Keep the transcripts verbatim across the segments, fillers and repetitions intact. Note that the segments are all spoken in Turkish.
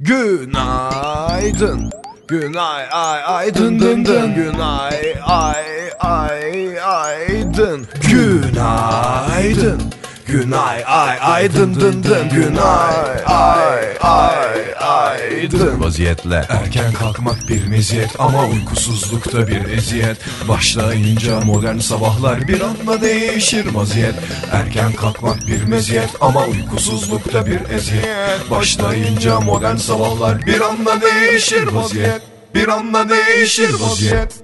Günaydın. Günay ay ay dın dın dın. Günay ay ay ay dın. Günaydın. Günay ay ay dın dın dın. Günay ay ay ay dın. Vaziyetle erken kalkmak bir meziyet ama uykusuzlukta bir eziyet. Başlayınca modern sabahlar bir anda değişir vaziyet. Erken kalkmak bir meziyet ama uykusuzlukta bir eziyet. Başlayınca modern sabahlar bir anda değişir vaziyet. Bir anda değişir vaziyet.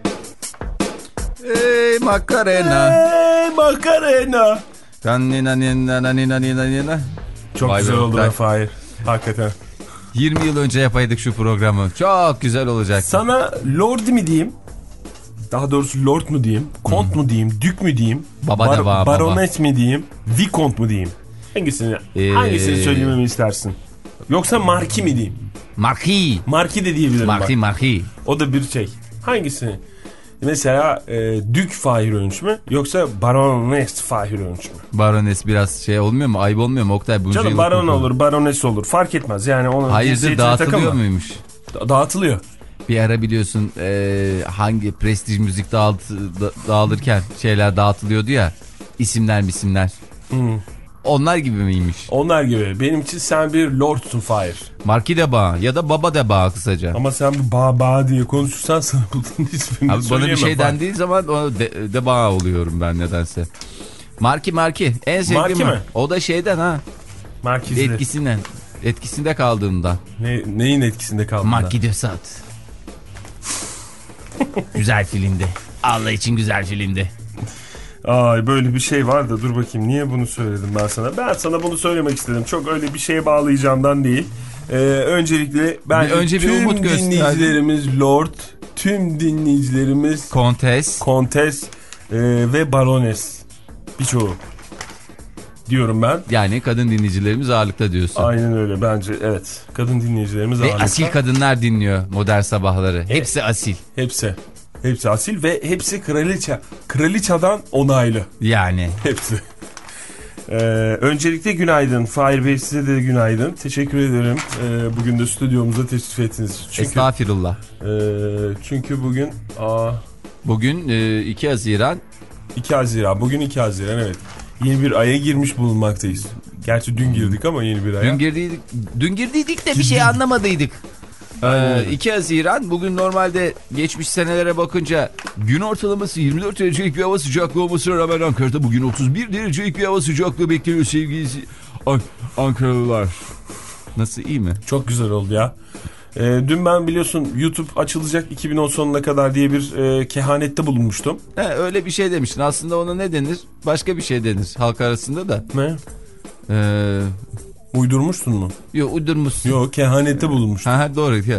Ey Macarena. Ey Macarena. Nina nina nina nina nina. Çok Vay güzel be, oldu ben- be Fahir. Hakikaten. yirmi yıl önce yapaydık şu programı. Çok güzel olacak. Sana Lord mi diyeyim? Daha doğrusu Lord mu diyeyim? Kont mu diyeyim? Dük mü diyeyim? Baba da baba. Baronet mi diyeyim? Vicomte mu diyeyim? Hangisini, Ee... hangisini söylememi istersin? Yoksa Marki mi diyeyim? Marquis. Marki de diyebilirim Marquis, bak. Marquis. O da bir şey. Hangisini? Mesela e, Dük Fahir Öğünç mü? Yoksa Barones Fahir Öğünç mü? Barones biraz şey olmuyor mu? Ayıp olmuyor mu? Oktay, bu Canım şey baron olur. olur, barones olur. Fark etmez. Yani onun Hayırdır, cinsiyetine dağıtılıyor takılma. muymuş? Da- dağıtılıyor. Bir ara biliyorsun e, hangi prestij müzik dağıt, da, dağılırken şeyler dağıtılıyordu ya. İsimler misimler. Hmm. Onlar gibi miymiş? Onlar gibi. Benim için sen bir lordsun Fahir. Marquis de Bağ ya da Baba de Bağ kısaca. Ama sen bir bağ bağ diye konuşursan sana bunun ismini Abi bana bir söyleyemem. şey Fahir. dendiği zaman o de, de Bağ oluyorum ben nedense. Marquis Marquis en sevdiğim. Marquis mi? O da şeyden ha. Markizli. Etkisinden. Etkisinde kaldığımda. Ne, neyin etkisinde kaldın? Marquis de Sade. Güzel filmdi. Allah için güzel filmdi. Ay böyle bir şey var da dur bakayım niye bunu söyledim ben sana. Ben sana bunu söylemek istedim. Çok öyle bir şeye bağlayacağımdan değil. Ee, öncelikle ben Bir önce bir tüm umut göster. dinleyicilerimiz Lord, tüm dinleyicilerimiz Kontes. Kontes e, ve Barones. Birçoğu diyorum ben. Yani kadın dinleyicilerimiz ağırlıkta diyorsun. Aynen öyle bence evet. Kadın dinleyicilerimiz Ve ağırlıkta. asil kadınlar dinliyor modern sabahları. Hepsi asil. Hepsi. Hepsi asil ve hepsi kraliçe. Kraliçadan onaylı. Yani. Hepsi. Ee, öncelikle günaydın. Fahir Bey size de günaydın. Teşekkür ederim. Ee, bugün de stüdyomuza teşrif ettiniz. Çünkü, Estağfirullah. e, çünkü bugün aa, Bugün e, iki Haziran. iki Haziran. Bugün iki Haziran evet. Yeni bir aya girmiş bulunmaktayız. Gerçi dün girdik ama yeni bir aya. Dün girdiydik, dün girdiydik de bir şey anlamadıydık. Ee, iki Haziran bugün normalde geçmiş senelere bakınca gün ortalaması yirmi dört derecelik bir hava sıcaklığı olmasına rağmen Ankara'da bugün otuz bir derecelik bir hava sıcaklığı bekliyor sevgili An Ankaralılar. Nasıl, iyi mi? Çok güzel oldu ya. Ee, dün ben biliyorsun YouTube açılacak iki bin on sonuna kadar diye bir e, kehanette bulunmuştum. He, öyle bir şey demiştin. Aslında ona ne denir? Başka bir şey denir halk arasında da. Ne? Ee, Uydurmuştun mu? yok uydurmuşsun. Yok kehanette bulunmuştum. Ha, doğru ya.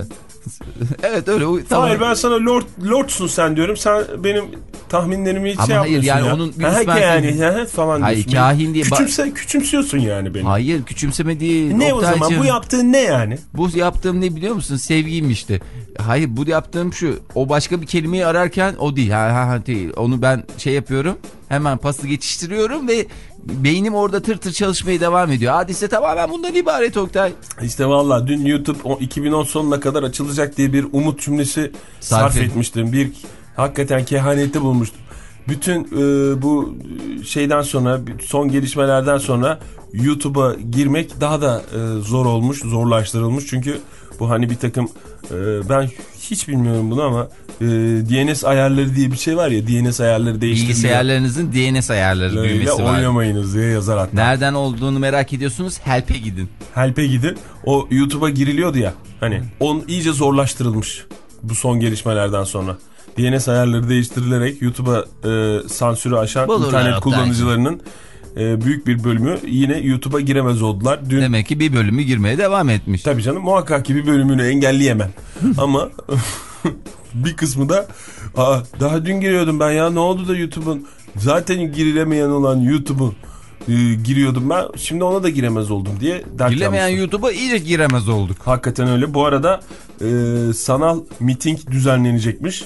Evet öyle. Tamam. Hayır ben sana Lord Lord'sun sen diyorum. Sen benim tahminlerimi hiç Ama şey hayır, yapmıyorsun yani ya. onun bir Ha, üst yani mertebe- ha, falan Hayır, diyorsun. kahin diye- Küçümse, küçümsüyorsun yani beni. Hayır, küçümseme değil. Ne o zaman Oktaycığım. bu yaptığın ne yani? Bu yaptığım ne biliyor musun? Sevgiymişti. Hayır, bu yaptığım şu. O başka bir kelimeyi ararken o değil. Ha, ha, ha, değil. Onu ben şey yapıyorum. Hemen pası geçiştiriyorum ve beynim orada tır tır çalışmaya devam ediyor. Hadise tamamen bundan ibaret Oktay. İşte valla dün YouTube o iki bin on sonuna kadar açılacak diye bir umut cümlesi sarf, Sarf et. etmiştim. Bir hakikaten kehanette bulmuştum. Bütün e, bu şeyden sonra son gelişmelerden sonra YouTube'a girmek daha da e, zor olmuş, zorlaştırılmış. Çünkü bu hani bir takım e, ben hiç bilmiyorum bunu ama e, D N S ayarları diye bir şey var ya, D N S ayarları değiştiriliyor. Bilgisayarlarınızın D N S ayarları Öyle düğmesi var. oynamayınız diye yazar hatta. Nereden olduğunu merak ediyorsunuz? Help'e gidin. Help'e gidin. O YouTube'a giriliyordu ya. Hani onun iyice zorlaştırılmış bu son gelişmelerden sonra. D N S ayarları değiştirilerek YouTube'a e, sansürü aşan Bulurlar internet Oktay. kullanıcılarının e, büyük bir bölümü yine YouTube'a giremez oldular. Dün Demek ki bir bölümü girmeye devam etmiş. tabii canım muhakkak ki bir bölümünü engelleyemem. Ama bir kısmı da aa, daha dün giriyordum ben ya, ne oldu da YouTube'un zaten girilemeyen olan YouTube'un e, giriyordum ben, şimdi ona da giremez oldum diye dert Giremeyen yanmıştım. YouTube'a iyice giremez olduk. Hakikaten öyle. Bu arada e, sanal miting düzenlenecekmiş.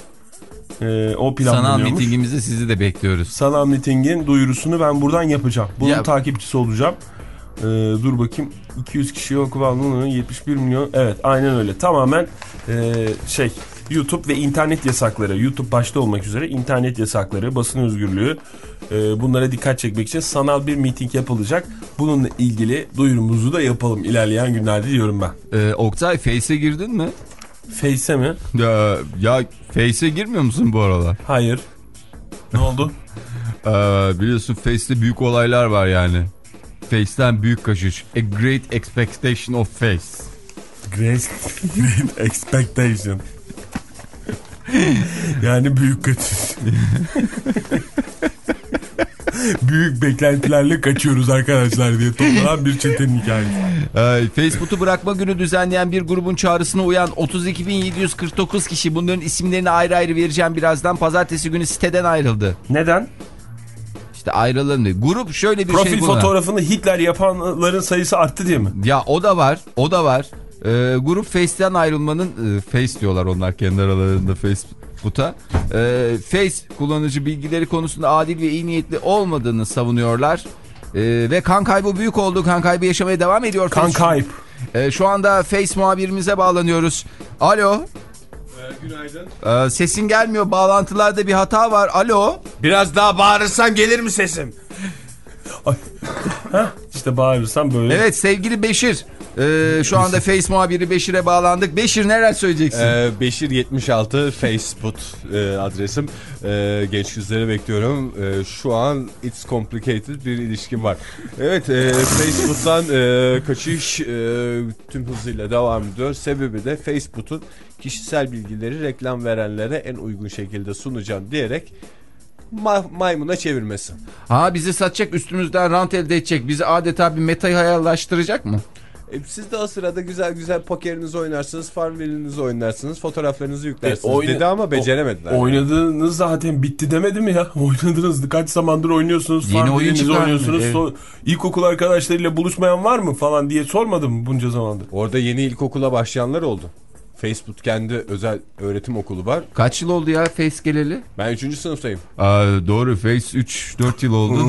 E, o planlanıyormuş. Sanal mitingimizde sizi de bekliyoruz. Sanal mitingin duyurusunu ben buradan yapacağım. Bunun Ya- takipçisi olacağım. Ee, dur bakayım. iki yüz kişiye oku almanın yetmiş bir milyon. Evet, aynen öyle. Tamamen e, şey YouTube ve internet yasakları. YouTube başta olmak üzere internet yasakları, basın özgürlüğü, e, bunlara dikkat çekmek için sanal bir miting yapılacak. Bununla ilgili duyurumuzu da yapalım ilerleyen günlerde diyorum ben. Ee, Oktay, Face'e girdin mi? Face'e mi? Ya, ya Face'e girmiyor musun bu aralar? Hayır. Ne oldu? Ee, biliyorsun Face'te büyük olaylar var yani. Face'ten büyük kaçış. A great expectation of face. Great, great expectation. Yani büyük kaçış. Büyük beklentilerle kaçıyoruz arkadaşlar diye toplanan bir çetenin hikayesi. Ee, Facebook'u bırakma günü düzenleyen bir grubun çağrısına uyan otuz iki bin yedi yüz kırk dokuz kişi, bunların isimlerini ayrı ayrı vereceğim birazdan, pazartesi günü siteden ayrıldı. Neden? İşte ayrılalım. Grup şöyle bir Profil şey buna. fotoğrafını Hitler yapanların sayısı arttı diye mi? Ya o da var, o da var. Ee, grup Face'ten ayrılmanın, e, Face diyorlar onlar kendi aralarında Facebook'a. Ee, Face kullanıcı bilgileri konusunda adil ve iyi niyetli olmadığını savunuyorlar. Ee, ve kan kaybı büyük oldu. Kan kaybı yaşamaya devam ediyor. Kan kayıp. Ee, şu anda Face muhabirimize bağlanıyoruz. Alo. Günaydın. Ee, sesin gelmiyor. Bağlantılarda bir hata var. Alo. Biraz daha bağırırsam gelir mi sesim? Heh, işte bağırırsam böyle. Evet, sevgili Beşir. Ee, şu anda Face muhabiri Beşir'e bağlandık. Beşir, neler söyleyeceksin? Ee, Beşir yetmiş altı Facebook e, adresim. E, genç yüzleri bekliyorum. E, şu an it's complicated bir ilişkim var. Evet, e, Facebook'tan e, kaçış e, tüm hızıyla devam ediyor. Sebebi de Facebook'un kişisel bilgileri reklam verenlere en uygun şekilde sunacağım diyerek ma- maymuna çevirmesi. Ha, bizi satacak, üstümüzden rant elde edecek. Bizi adeta bir metayı hayallaştıracak mı? E, siz de o sırada güzel güzel pokerinizi oynarsınız, Farmville'inizi oynarsınız, fotoğraflarınızı yüklersiniz E, oyna- dedi ama beceremediler. O, oynadığınız zaten bitti demedi mi ya? Oynadınız. Kaç zamandır oynuyorsunuz. Yeni oyun Farmville'inizi çıkardı. oynuyorsunuz. Evet. So- İlkokul arkadaşlarıyla buluşmayan var mı falan diye sormadım mı bunca zamandır? Orada yeni ilkokula başlayanlar oldu. Facebook kendi özel öğretim okulu var. Kaç yıl oldu ya Face geleli? Ben üçüncü sınıftayım. Aa, doğru, Face üç dört yıl oldu.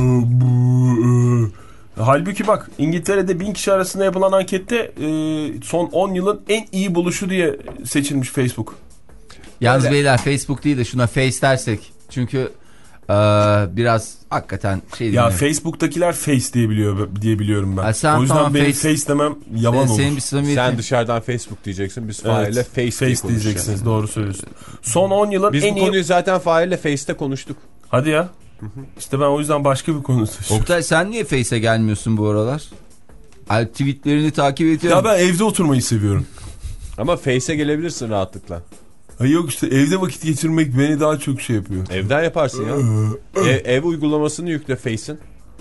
Halbuki bak, İngiltere'de bin kişi arasında yapılan ankette e, son on yılın en iyi buluşu diye seçilmiş Facebook. Yalnız Öyle. beyler, Facebook değil de şuna Face dersek. Çünkü e, biraz hakikaten şey Ya değil mi? Facebook'takiler Face diye biliyor diye biliyorum ben. Ha, sen o yüzden tamam, benim face- face, demem yalan Senin- olur. Senin bir samimiyetin. Sen dışarıdan Facebook diyeceksin. Biz Fahir'le Evet, Face, diye face konuşacağız. diyeceksiniz. Doğru söylüyorsun. Son on yılın Biz en bu iyi... konuyu zaten Fahir'le Face'te konuştuk. Hadi ya. İşte ben o yüzden başka bir konu seçiyorum. Oktay, sen niye Face'e gelmiyorsun bu aralar? Ay, tweetlerini takip ediyorum. Ya ben evde oturmayı seviyorum. Ama Face'e gelebilirsin rahatlıkla. Ha yok işte, evde vakit geçirmek beni daha çok şey yapıyor. Evden yaparsın ya. ev, ev uygulamasını yükle Face'in.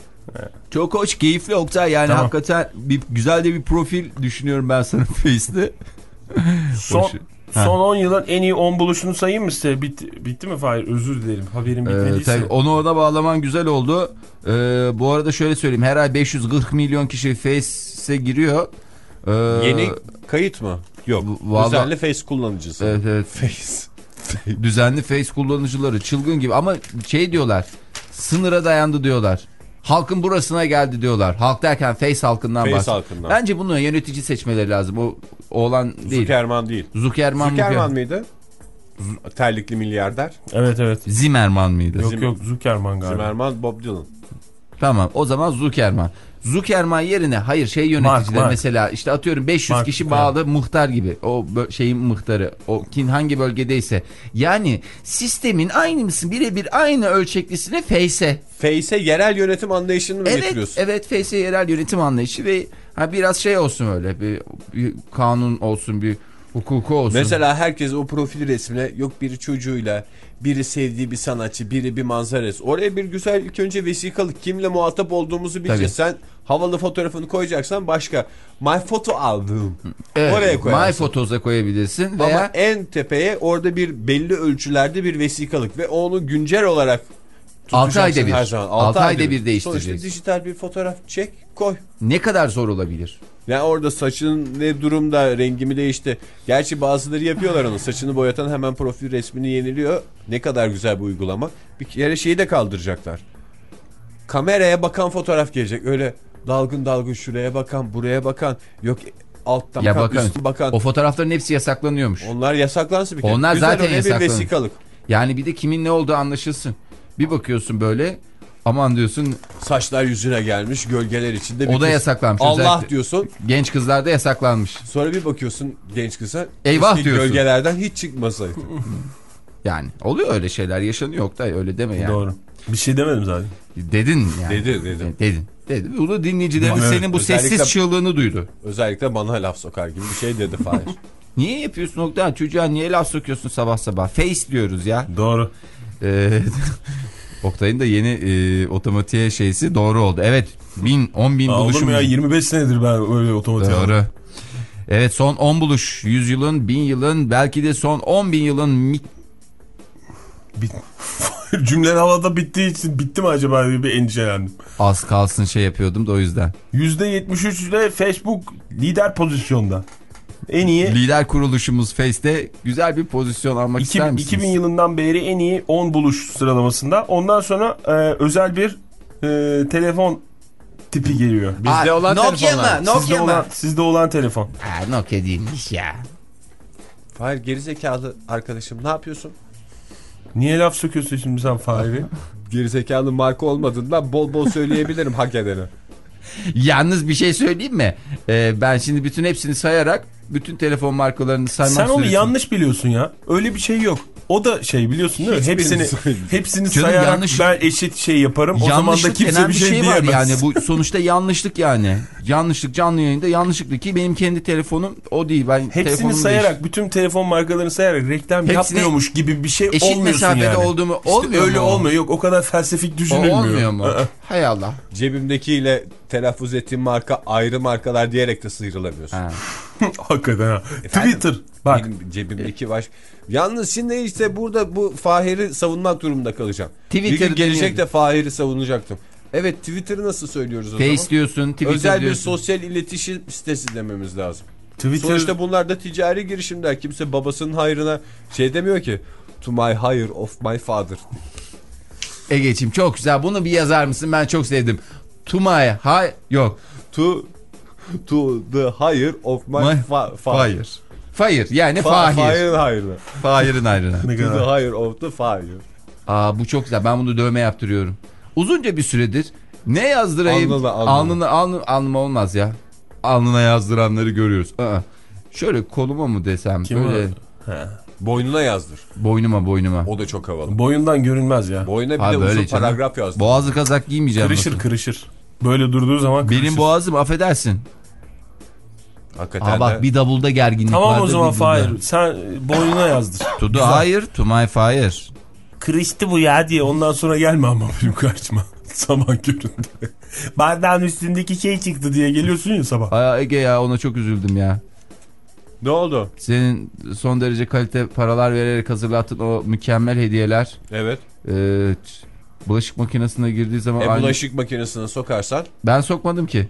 Çok hoş, keyifli Oktay. Yani Tamam. hakikaten bir, güzel de bir profil düşünüyorum ben sana Face'te. Son, Hoş. Ha. son on yılın en iyi on buluşunu sayayım mı size? Bitti, bitti mi Fahir? Özür dilerim. Haberim Ee, bitmediyse. tabii onu ona bağlaman güzel oldu. Ee, bu arada şöyle söyleyeyim. Her ay beş yüz kırk milyon kişi Face'e giriyor. Ee, Yeni kayıt mı? Yok. Vallahi- Düzenli Face kullanıcısı. Evet, evet. Face. Düzenli Face kullanıcıları çılgın gibi, ama şey diyorlar, sınıra dayandı diyorlar. Halkın burasına geldi diyorlar. Halk derken Face halkından Face bahsediyor. halkından. Bence bunu yönetici seçmeleri lazım. O oğlan değil. Zuckerman değil. Zuckerman, Zuckerman mı? mıydı? Terlikli milyarder. Evet evet. Zimmerman mıydı? Yok yok, Zuckerman galiba. Zimmerman, Bob Dylan. Tamam, o zaman Zuckerman. Zuckerman yerine hayır şey yöneticiler Mark, Mark. mesela işte atıyorum beş yüz Mark, kişi bağlı muhtar gibi, o bö- şeyin muhtarı, o kim hangi bölgedeyse, yani sistemin aynı mısın, birebir aynı ölçeklisine Face'e. Face'e yerel yönetim anlayışını mı Evet, getiriyorsun? evet, Face'e yerel yönetim anlayışı ve ha, biraz şey olsun, öyle bir, bir kanun olsun, bir hukuku olsun. Mesela herkes o profil resmine, yok biri çocuğuyla, biri sevdiği bir sanatçı, biri bir manzarası. Oraya bir güzel ilk önce vesikalık, kimle muhatap olduğumuzu bileceğiz. Sen havalı fotoğrafını koyacaksan başka. My photo album. evet, Oraya koyarsın. My Photos'a koyabilirsin veya Ama en tepeye orada bir belli ölçülerde bir vesikalık ve onu güncel olarak altı ayda tutacaksın bir. her zaman. altı ayda bir değiştireceğiz. Sonuçta dijital bir fotoğraf çek, koy. ne kadar zor olabilir? Yani orada saçın ne durumda, rengi mi değişti? Gerçi bazıları yapıyorlar onu. Saçını boyatan hemen profil resmini yeniliyor. Ne kadar güzel bir uygulama. Bir kere şeyi de kaldıracaklar. Kameraya bakan fotoğraf gelecek. Öyle dalgın dalgın şuraya bakan, buraya bakan, yok alttan Ya bakan, bakın, üstten bakan. o fotoğrafların hepsi yasaklanıyormuş. Onlar yasaklansın bir kere. Onlar Güzel, zaten öyle bir yasaklanıyor. vesikalık. Yani bir de kimin ne olduğu anlaşılsın. Bir bakıyorsun böyle, aman diyorsun, Saçlar yüzüne gelmiş, gölgeler içinde. Bir o da kız. yasaklanmış. Allah Özellikle diyorsun. genç kızlarda yasaklanmış. Sonra bir bakıyorsun genç kıza. Eyvah keşke diyorsun. Gölgelerden hiç çıkmasaydı. Yani oluyor öyle şeyler, yaşanıyor Oktay, öyle deme yani. Doğru. Bir şey demedim zaten. Dedin yani. Dedi dedim. Dedin. Dedin. Bunu dinleyicilerimiz Evet. senin bu Özellikle- sessiz çığlığını duydu. Özellikle bana laf sokar gibi bir şey dedi Fahir. Niye yapıyorsun Oktay? Çocuğa niye laf sokuyorsun sabah sabah? Face diyoruz ya. Doğru. Ee, Oktay'ın da yeni e, otomatiğe şeysi doğru oldu. Evet, bin, on bin Aa, olur buluşum. mu ya, yirmi beş senedir ben öyle otomatik aldım. Doğru. Evet, son on buluş. yüz yılın, bin yılın, belki de son on bin yılın mi... Bit Cümlen havada bittiği için bitti mi acaba diye bir endişelendim. Az kalsın şey yapıyordum da o yüzden. yüzde yetmiş üç ile Facebook lider pozisyonda. En iyi Lider kuruluşumuz Face'te güzel bir pozisyon almak iki, ister misiniz? iki bin yılından beri en iyi on buluş sıralamasında. Ondan sonra e, özel bir e, telefon tipi geliyor. Bizde olan Nokia telefonlar. mı? Sizde Nokia olan, mı? sizde olan telefon. Ha, Nokia değilmiş ya. Fahir gerizekalı arkadaşım ne yapıyorsun? Niye laf söküyorsun şimdi sen Fahri? Gerizekalı marka olmadığından bol bol söyleyebilirim hak edeni. Yalnız bir şey söyleyeyim mi? Ee, ben şimdi bütün hepsini sayarak bütün telefon markalarını saymak Sen onu süresini- yanlış biliyorsun ya. Öyle bir şey yok. O da şey biliyorsun değil mi? Hiçbirini Hepsini söyleyeyim. hepsini Canım, sayarak yanlış- ben eşit şey yaparım. O zaman da Yanlışlık kimse denen bir şey, var diyemez. yani. Bu sonuçta yanlışlık yani. Yanlışlık, canlı yayında yanlışlıklı ki benim kendi telefonum o değil. Ben Hepsini telefonum sayarak, değiş- bütün telefon markalarını sayarak reklam Hepsine yapmıyormuş gibi bir şey eşit olmuyorsun mesafede yani. olduğumu İşte olmuyor öyle mu? olmuyor. Yok o kadar felsefik O düşünülmüyor. olmuyor mu? Aa. Hay Allah. Cebimdekiyle telaffuz ettiğim marka ayrı markalar diyerek de sıyrılamıyorsun. Ha. Hakikaten ha. Efendim? Twitter. Bak. Benim cebimdeki baş... Yalnız şimdi işte burada bu Fahir'i savunmak durumunda kalacağım. Twitter bir gün gelecek deniyor. de Fahir'i savunacaktım. Evet, Twitter'ı nasıl söylüyoruz o Face zaman? diyorsun, Twitter Özel bir diyorsun. sosyal iletişim sitesi dememiz lazım. Twitter. Sonuçta bunlar da ticari girişimler. Kimse babasının hayrına şey demiyor ki. To my hire of my father. Ege'ciğim çok güzel. Bunu bir yazar mısın? Ben çok sevdim. To my hay yok. To to the hire of my, My fa- father. Fire. Fire yani Fa- Fahir. Fahir'in hayrına. Fahir'in ayrına. Ne To kadar. the hire of the fire. Aa, bu çok güzel. Ben bunu dövme yaptırıyorum. Uzunca bir süredir ne yazdırayım? Alnına, alnına. Alnına, alnına, alnıma olmaz ya. Alnına yazdıranları görüyoruz. Aa, şöyle koluma mı desem? Kim böyle o? He. Boynuna yazdır. boynuma boynuma. O da çok havalı. Boyundan görünmez ya. Boyuna bir Ha, de böyle uzun canım. paragraf yazdır. Boğazlı kazak giymeyeceğim. Kırışır nasıl? kırışır. Böyle durduğu zaman kırışır. Benim boğazım affedersin. Hakikaten Aa, bak de. bir davulda gerginlik Tamam vardır, o zaman bir burada. Fahir. Sen boynuna yazdır. To the higher, to my fire. Kırıştı bu ya diye ondan sonra gelme ama benim karşıma. Sabah köründe. Bardağın üstündeki şey çıktı diye geliyorsun ya sabah. Ay Ege ya, ona çok üzüldüm ya. Ne oldu? Senin son derece kalite paralar vererek hazırlattığın o mükemmel hediyeler. Evet. E, bulaşık makinesine girdiği zaman... E aynı- bulaşık makinesine sokarsan. Ben sokmadım ki.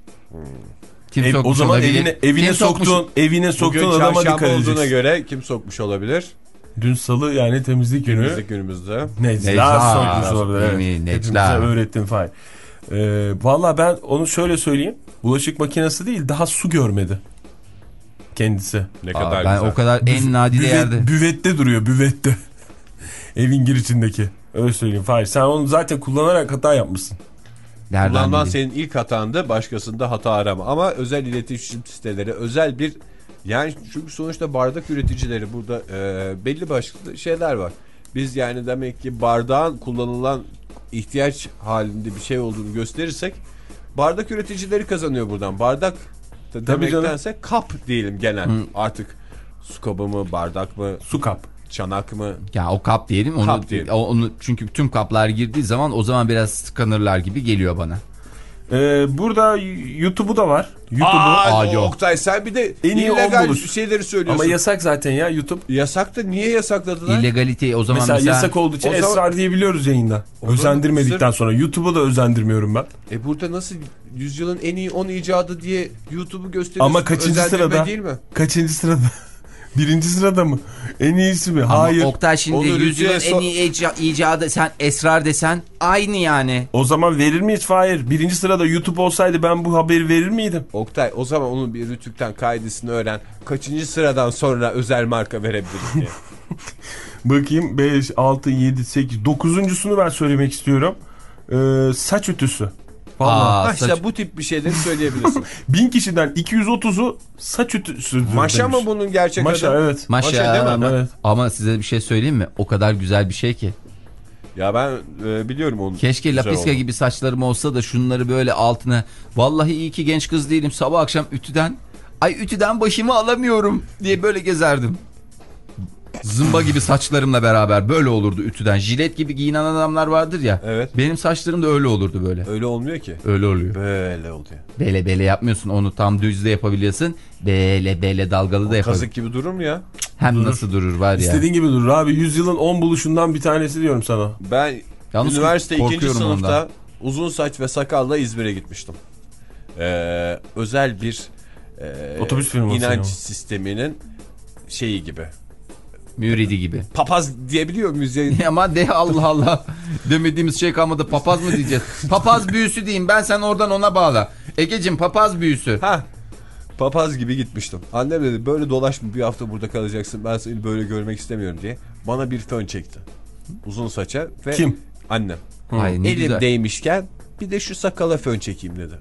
Kim Ev, sokmuş o zaman olabilir? evine, evine Kim sokmuş? soktuğun, evine soktuğun Bugün adama çarşamba dikkat olduğuna edeceksin. göre kim sokmuş olabilir? Dün salı yani temizlik günü. Temizlik günümüzde. Necla Necla sokmuş olabilir. Evet. değil mi? Hepimize Necla. öğrettin Fahir. Ee, Valla ben onu şöyle söyleyeyim. Bulaşık makinesi değil, daha su görmedi. Kendisi. Ne Aa, kadar ben güzel. o kadar en nadide Büvet, yerde. büvette duruyor, büvette. Evin girişindeki. Öyle söyleyeyim Fahir. Sen onu zaten kullanarak hata yapmışsın. Nereden Kullanman bileyim? senin ilk hatandı, başkasında hata arama. Ama özel iletişim siteleri, özel bir... Yani çünkü sonuçta bardak üreticileri burada e, belli başlı şeyler var. Biz yani demek ki bardağın kullanılan ihtiyaç halinde bir şey olduğunu gösterirsek bardak üreticileri kazanıyor buradan. Bardak da demektense kap diyelim genel. Hı. Artık su kabı mı, bardak mı, Su kap. çanak mı? Ya o kap diyelim. Onu, Kap diyelim. o- onu, çünkü tüm kaplar girdiği zaman o zaman biraz tıkanırlar gibi geliyor bana. Ee, burada YouTube'u da var. YouTube'u. Aa, Aa, yok. Oktay sen bir de En iyi on illegal buluş. şeyleri söylüyorsun. Ama yasak zaten ya YouTube. Yasak da niye yasakladılar? İlegalite o zaman Mesela, mesela, yasak olduğu için o zaman- esrar diyebiliyoruz yayında. O zaman Özendirmedikten sırf- sonra. YouTube'u da özendirmiyorum ben. E burada nasıl yüzyılın en iyi on icadı diye YouTube'u gösteriyorsun? Ama kaçıncı Özendirme sırada? değil mi? Kaçıncı sırada? Birinci sırada mı? En iyisi mi? Ama Hayır. Oktay şimdi Onu yüzyılın Rüzgar'a en so- iyi ica- icadı sen esrar desen aynı yani. O zaman verir miyiz Fahir? Birinci sırada YouTube olsaydı ben bu haberi verir miydim? Oktay o zaman onun bir Rütük'ten kaydısını öğren. Kaçıncı sıradan sonra özel marka verebiliriz diye. Bakayım beş, altı, yedi, sekiz, dokuzuncusunu ben söylemek istiyorum. Ee, saç ütüsü. Vallahi. Aa, Ha işte saç- bu tip bir şeyleri söyleyebilirsin. Bin kişiden iki yüz otuzu saç ütüsü. Maşa mı bunun gerçek Maşa adı? evet. Maşa, Maşa değil mi? ama, Evet. ama size bir şey söyleyeyim mi? O kadar güzel bir şey ki. Ya ben e, biliyorum onu. Keşke Güzel lapiska oldu. gibi saçlarım olsa da şunları böyle altına. Vallahi iyi ki genç kız değilim. Sabah akşam ütüden. Ay ütüden başımı alamıyorum diye böyle gezerdim. Zımba gibi saçlarımla beraber böyle olurdu ütüden. Jilet gibi giyinen adamlar vardır ya. Evet. Benim saçlarım da öyle olurdu böyle. Öyle olmuyor ki. Öyle oluyor. Böyle oluyor. Bele bele yapmıyorsun, onu tam düz de yapabiliyorsun. Bele bele dalgalı da yapabiliyorsun. Kazık gibi durur mu ya? Hem Durur. nasıl durur var ya. İstediğin gibi durur abi. Yüzyılın on buluşundan bir tanesi diyorum sana. Ben Yalnız üniversite ikinci korkuyorum sınıfta ondan. uzun saç ve sakalla İzmir'e gitmiştim. Ee, özel bir e, Otobüs firması inanç ya. sisteminin şeyi gibi. Müridi gibi. Papaz diyebiliyor muyuz? ya? Ama de Allah Allah. Demediğimiz şey kalmadı. Papaz mı diyeceğiz? Papaz büyüsü diyeyim. Ben sen oradan ona bağla. Egeciğim papaz büyüsü. Ha. Papaz gibi gitmiştim. Annem dedi böyle dolaşma, bir hafta burada kalacaksın. Ben seni böyle görmek istemiyorum diye. Bana bir fön çekti. Uzun saça ve Kim? annem. Ay ne güzel. Elimdeymişken bir de şu sakala fön çekeyim dedi.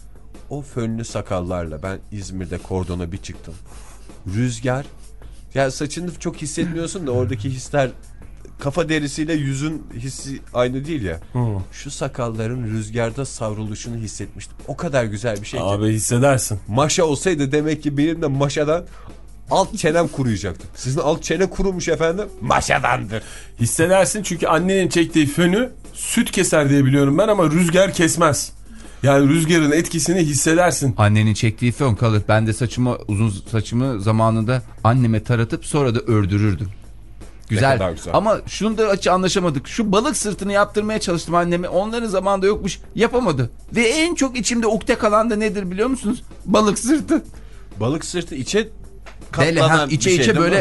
O fönlü sakallarla ben İzmir'de kordona bir çıktım. Rüzgar. Ya saçını çok hissetmiyorsun da oradaki hisler, kafa derisiyle yüzün hissi aynı değil ya. Hı. Şu sakalların rüzgarda savruluşunu hissetmiştim. O kadar güzel bir şey ki. Abi hissedersin. Maşa olsaydı demek ki benim de maşadan alt çenem kuruyacaktı. Sizin alt çene kurumuş efendim. Maşadandır. Hissedersin çünkü annenin çektiği fönü süt keser diye biliyorum ben ama rüzgar kesmez. Yani rüzgarın etkisini hissedersin. Annenin çektiği fön kalır. Ben de saçımı, uzun saçımı zamanında anneme taratıp sonra da ördürürdüm. Güzel. kadar güzel. Ama şunu da açı anlaşamadık. Şu balık sırtını yaptırmaya çalıştım anneme. Onların zamanında yokmuş. Yapamadı. Ve en çok içimde ukde kalan da nedir biliyor musunuz? Balık sırtı. Balık sırtı içe Böyle katlanan ha, bir içe şey içe değil böyle mi?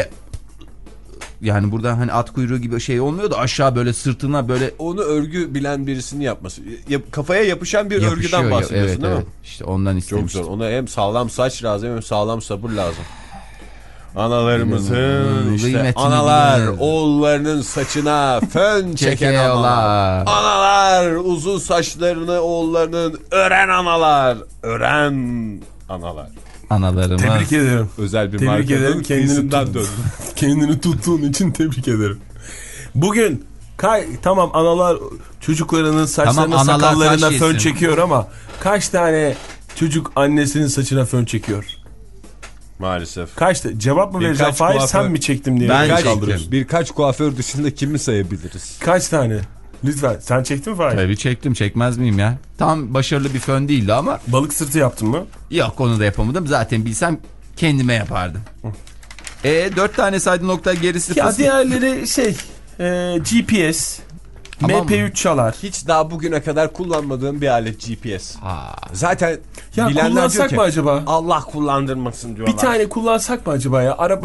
yani burada hani at kuyruğu gibi şey olmuyor da aşağı böyle sırtına böyle Onu örgü bilen birisinin yapması. Yap- kafaya yapışan bir yapışıyor. örgüden bahsediyorsun Evet, değil evet. mi? İşte ondan Çok istemiştim. zor. Ona hem sağlam saç lazım hem sağlam sabır lazım. Analarımızın Hmm, işte kıymetini analar biliriz. oğullarının saçına fön çeken Çekiyorlar. analar. Analar uzun saçlarını oğullarının ören analar. Ören analar. Analarımız. Tebrik ederim. Özel bir Tebrik markanın ederim. Kendini, kıyısından tut- döndüm. kendini tuttuğun için tebrik ederim. Bugün kay, tamam analar çocuklarının saçlarına Tamam, analar sakallarına taş fön yesin. çekiyor ama kaç tane çocuk annesinin saçına fön çekiyor? Maalesef. Kaç ta- cevap mı Birkaç vereceğim? Fahir kuaför- sen mi çektim diye Ben beni çektim. kaldırıyorsun. Birkaç kuaför dışında kimi sayabiliriz? Kaç tane? Lütfen. Sen çektin mi Fahir? Tabii çektim, çekmez miyim ya? Tam başarılı bir fön değildi ama Balık sırtı yaptın mı? yok, onu da yapamadım. Zaten bilsem kendime yapardım. E dört tane saydı nokta gerisi Ya fıstık. diğerleri şey e, G P S, Tamam M P üç çalar. Hiç daha bugüne kadar kullanmadığım bir alet G P S. Ha. Zaten Ya bilenler diyor kullansak ki mı acaba? Allah kullandırmasın diyorlar. Bir tane kullansak mı acaba ya? Araba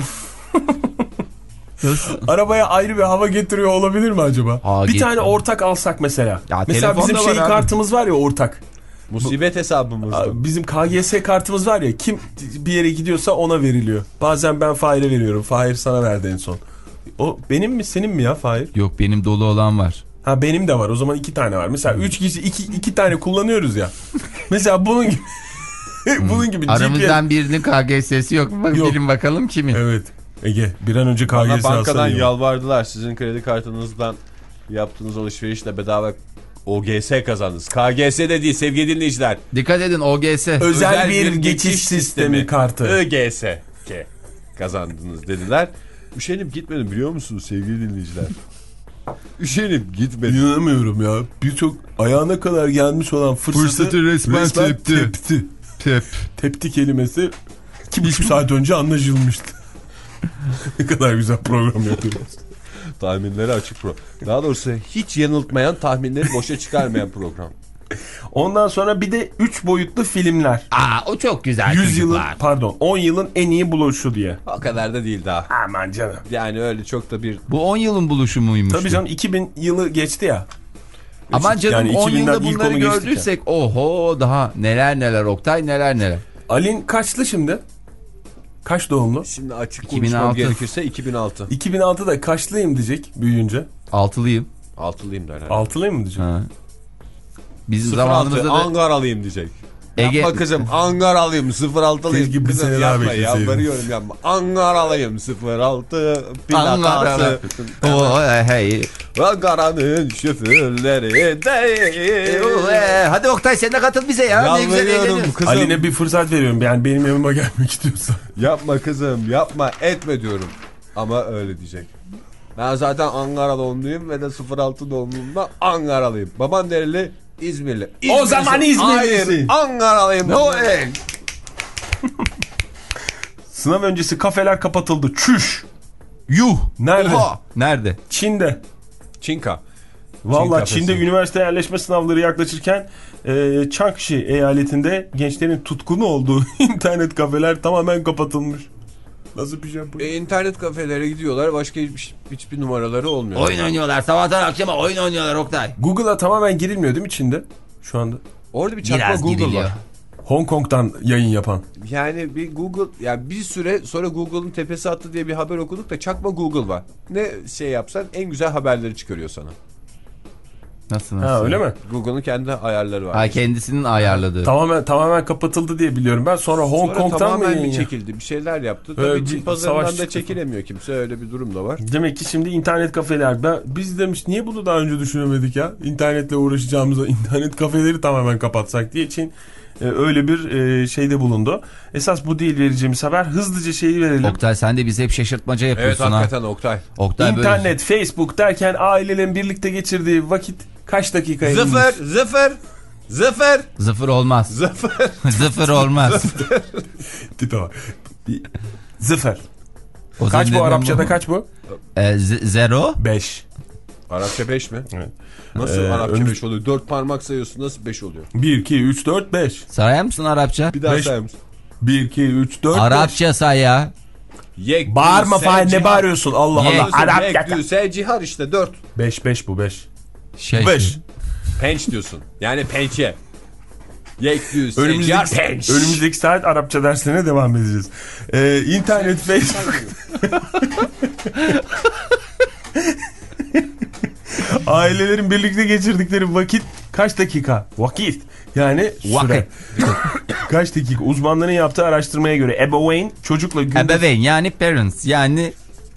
Arabaya ayrı bir hava getiriyor olabilir mi acaba? Aa, bir get- tane ortak alsak mesela. Ya mesela telefon bizim da şey var abi. kartımız var ya ortak. Musibet hesabımızda. Bizim K G S kartımız var ya, kim bir yere gidiyorsa ona veriliyor. Bazen ben Fahir'e veriyorum. Fahir sana verdi en son. O benim mi senin mi ya Fahir? Yok, benim dolu olan var. Ha benim de var. O zaman iki tane var. Mesela üç kişi iki, iki tane kullanıyoruz ya. Mesela bunun gibi bunun gibi Aramızdan birinin K G S'si yok mu? Yok. Bilin bakalım kimin. Evet. Ege bir an önce K G Bana S bankadan alsana. yalvardılar. Sizin kredi kartınızdan yaptığınız alışverişle bedava O G S kazandınız. K G S de değil sevgili dinleyiciler. Dikkat edin, O G S. Özel, bir, geçiş, sistemi kartı. Ö G S K kazandınız dediler. Üşenip gitmedim biliyor musunuz sevgili dinleyiciler? Üşenip gitmedim. İnanamıyorum ya. Birçok ayağına kadar gelmiş olan fırsatı, Fırsatı resmen tepti. tepti. Tep. Tepti kelimesi iki buçuk saat önce anlaşılmıştı. Ne kadar güzel program yapıyoruz. Tahminleri açık pro. Daha doğrusu hiç yanıltmayan, tahminleri boşa çıkarmayan program. Ondan sonra bir de üç boyutlu filmler. Aa, o çok güzel. yüz yılın çocuklar. pardon on yılın en iyi buluşu diye. O kadar da değil daha. Aman canım. Yani öyle çok da bir... Bu on yılın buluşu muymuş? Tabii canım iki bin yılı geçti ya. Aman canım Yani on iki binden yılda ilk bunları onu geçtik gördüysek oho daha neler neler Oktay neler neler. Alin kaçlı şimdi? Kaç doğumlu? Şimdi açık iki bin altı. konuşmam gerekirse iki bin altı. iki bin altıda kaçlıyım diyecek büyüyünce. Altılıyım. Altılıyım der herhalde. Altılıyım mı diyecek? Ha. Bizim sıfır altı zamanımızda da Angaralıyım diyecek. Ege... Yapma kızım Angaralıyım sıfır altılıyım. Keşke bir Kızım sene daha yapma bekleseydim. yalvarıyorum yapma. Angaralıyım sıfır altı plakası. Oh, hey. Ankara'nın şoförleri değil. Ee, Hadi Oktay sen de katıl bize ya. Ne güzel Yalvarıyorum eğleniyoruz. kızım. Alin'e bir fırsat veriyorum. Yani benim yanıma gelmek istiyorsa. Yapma kızım yapma etme diyorum. Ama öyle diyecek. Ben zaten Ankara doğumluyum ve de sıfır altı doğumluyumda Ankaralıyım. Baban nereli? İzmirli. O zaman İzmirlisin. Hayır Ankaralıyım. No, ey. Sınav öncesi kafeler kapatıldı. Çüş. Yuh. Nerede? Oha. Nerede? Çin'de. Çinka. Valla kafesi. Çin'de üniversite yerleşme sınavları yaklaşırken e, Changsha eyaletinde gençlerin tutkunu olduğu internet kafeler tamamen kapatılmış. Nasıl bir şey bu? E, internet kafelere gidiyorlar. Başka hiç, hiçbir numaraları olmuyor. Oyun oynuyorlar. Sabahtan akşama oyun oynuyorlar Oktay. Google'a tamamen girilmiyor değil mi Çin'de? Şu anda. Orada bir çakma Biraz Google giriliyor. var. Hong Kong'dan yayın yapan. Yani bir Google, yani bir süre sonra Google'ın tepesi attı diye bir haber okuduk da çakma Google var. Ne şey yapsan en güzel haberleri çıkarıyor sana. Nasıl nasıl? Ha öyle mi? Google'ın kendi ayarları var. Ha, kendisinin ayarladığı. Tamamen tamamen kapatıldı diye biliyorum ben. Sonra Hong Sonra Kong'dan mı tamamen yayın bir ya? çekildi. Bir şeyler yaptı. Öyle Tabii Çin bir pazarından savaş da çıktı. çekilemiyor kimse. Öyle bir durum da var. Demek ki şimdi internet kafeler. Ben, biz demiş niye bunu daha önce düşünemedik ya? İnternetle uğraşacağımıza internet kafeleri tamamen kapatsak diye Çin e, öyle bir e, şeyde bulundu. Esas bu değil vereceğimiz haber. Hızlıca şeyi verelim. Oktay sen de bize hep şaşırtmaca Evet yapıyorsun ha. hakikaten Oktay. Oktay İnternet, Facebook derken ailelerin birlikte geçirdiği vakit kaç dakikaya inmiş? Zıfır, zıfır, zıfır, böyle zıfır olmaz. zıfır. Zıfır olmaz. Tipe bak. Bir- Zıfır. O Kaç bu zaman Arapçada kaç bu? E, z- zero. beş. Arapça beş mi? Evet. Nasıl Ee, Arapça önümüz- beş oluyor? dört parmak sayıyorsun nasıl beş oluyor? bir, iki, üç, dört, beş. Sayar mısın Arapça? Bir daha Beş. sayar mısın? bir, iki, üç, dört, beş. Arapça say ya. Yek, Bağırma dü, falan se, ne cihar. bağırıyorsun Allah Ye. Allah. Arap Yek, yaka. dü, se, cihar işte dört. beş, beş bu beş. Şey, beş. Penç diyorsun. Yani pençe. Yek, dü, se, cihar, Önümüzdeki, penç. önümüzdeki saat Arapça derslerine devam edeceğiz. Ee, internet, Facebook. Ailelerin birlikte geçirdikleri vakit kaç dakika? Vakit. Yani süre. Kaç dakika? Uzmanların yaptığı araştırmaya göre ebeveyn çocukla günde... Ebeveyn yani parents yani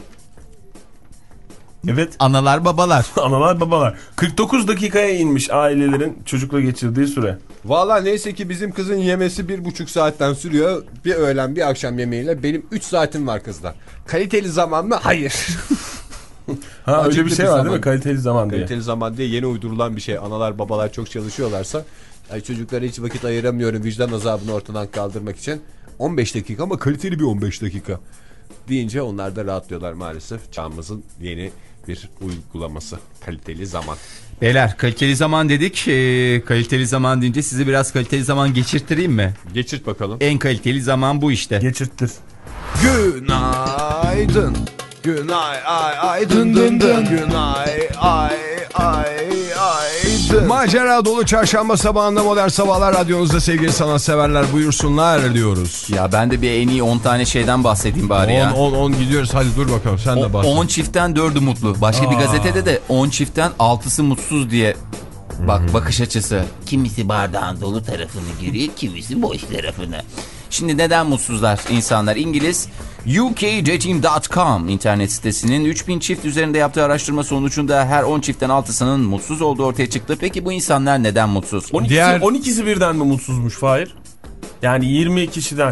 Evet. analar babalar. Analar babalar. kırk dokuz dakikaya inmiş ailelerin çocukla geçirdiği süre. Valla neyse ki bizim kızın yemesi bir buçuk saatten sürüyor. Bir öğlen bir akşam yemeğiyle. Benim üç saatim var kızda. Kaliteli zaman mı? Hayır. Ha öyle Acıklı bir şey bir var zaman. değil mi? Kaliteli zaman diye. Kaliteli zaman diye yeni uydurulan bir şey. Analar babalar çok çalışıyorlarsa ay çocuklara hiç vakit ayıramıyorum vicdan azabını ortadan kaldırmak için on beş dakika ama kaliteli bir on beş dakika deyince onlar da rahatlıyorlar maalesef. Çağımızın yeni bir uygulaması kaliteli zaman. Beyler kaliteli zaman dedik. Ee, kaliteli zaman deyince sizi biraz kaliteli zaman geçirttireyim mi? Geçirt bakalım. En kaliteli zaman bu işte. Geçirttir. Günaydın. Günay ay ay dın dın dın. Günay ay ay ay dın. Macera dolu çarşamba sabahında Modern Sabahlar radyonuzda sevgili sanatseverler buyursunlar diyoruz. Ya ben de bir en iyi on tane şeyden bahsedeyim bari ya. on on on gidiyoruz hadi dur bakalım sen de bahset. on çiftten dördü mutlu. Başka Aa. bir gazetede de on çiftten altısı mutsuz diye bak bakış açısı. Kimisi bardağın dolu tarafını görüyor, kimisi boş tarafını. Şimdi neden mutsuzlar insanlar? İngiliz U K Dating nokta com internet sitesinin üç bin çift üzerinde yaptığı araştırma sonucunda her on çiftten altısının mutsuz olduğu ortaya çıktı. Peki bu insanlar neden mutsuz? on ikisi, Diğer- on ikisi birden mi mutsuzmuş Fahir? Yani yirmi kişiden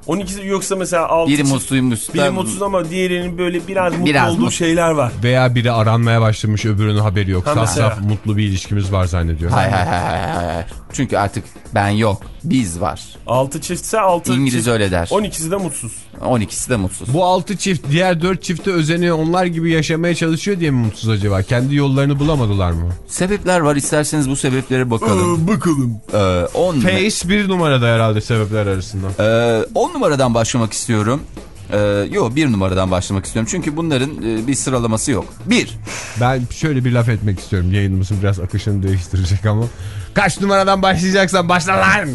on ikisi yoksa mesela altı Biri çift, mutsuymuş. biri mutsuz ama diğerinin böyle biraz mutlu Biraz olduğu mutlu. şeyler var. Veya biri aranmaya başlamış, öbürünün haberi yok. Ha, Saf mesela. saf mutlu bir ilişkimiz var zannediyor. Hay hay hay hay hay. Çünkü artık ben yok. Biz var. altı çiftse altı İngiliz çift. öyle der. on ikisi de mutsuz. on ikisi de mutsuz. Bu altı çift diğer dört çifte özeniyor, onlar gibi yaşamaya çalışıyor diye mi mutsuz acaba? Kendi yollarını bulamadılar mı? Sebepler var, isterseniz bu sebeplere bakalım. Ee, bakalım. Ee, on, Face bir numarada herhalde sebepler arasında. Ee, on numaradan başlamak istiyorum. Ee, yok bir numaradan başlamak istiyorum. Çünkü bunların e, bir sıralaması yok. Bir. Ben şöyle bir laf etmek istiyorum. Yayınımızın biraz akışını değiştirecek ama. Kaç numaradan başlayacaksan başla lan.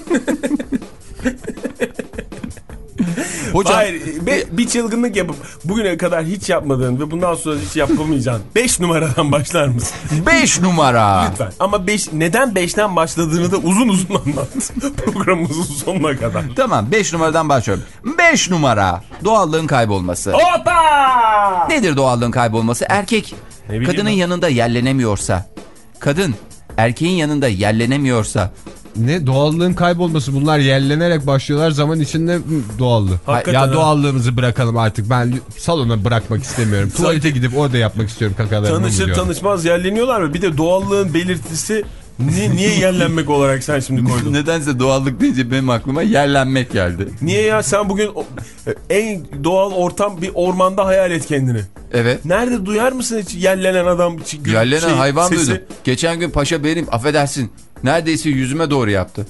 Hocam. Hayır, be, bir çılgınlık yapıp bugüne kadar hiç yapmadığın ve bundan sonra hiç yapamayacağın beş numaradan başlar mısın? Beş numara. Lütfen. Ama beş, neden beşten başladığını da uzun uzun anlat. Programımızın sonuna kadar. Tamam, beş numaradan başlıyorum. Beş numara. Doğallığın kaybolması. Hoppa! Nedir doğallığın kaybolması? Erkek bileyim kadının ben. yanında yerlenemiyorsa, kadın erkeğin yanında yerlenemiyorsa, Ne doğallığın kaybolması, bunlar yerlenerek başlıyorlar, zaman içinde doğallığı. Hakikaten Ya ha. doğallığımızı bırakalım artık, ben salona bırakmak istemiyorum. Tuvalete gidip orada yapmak istiyorum kakalarımı. Tanışır diyor. tanışmaz yerleniyorlar mı? Bir de doğallığın belirtisi ne, niye yerlenmek olarak sen şimdi koydun? nedense doğallık deyince benim aklıma yerlenmek geldi. Niye ya sen bugün o- en doğal ortam bir ormanda hayal et kendini. Evet. Nerede duyar mısın hiç yerlenen adam? Hiç gül- Yerlenen şey, hayvan sesi? duydum. Geçen gün paşa benim, affedersin, neredeyse yüzüme doğru yaptı.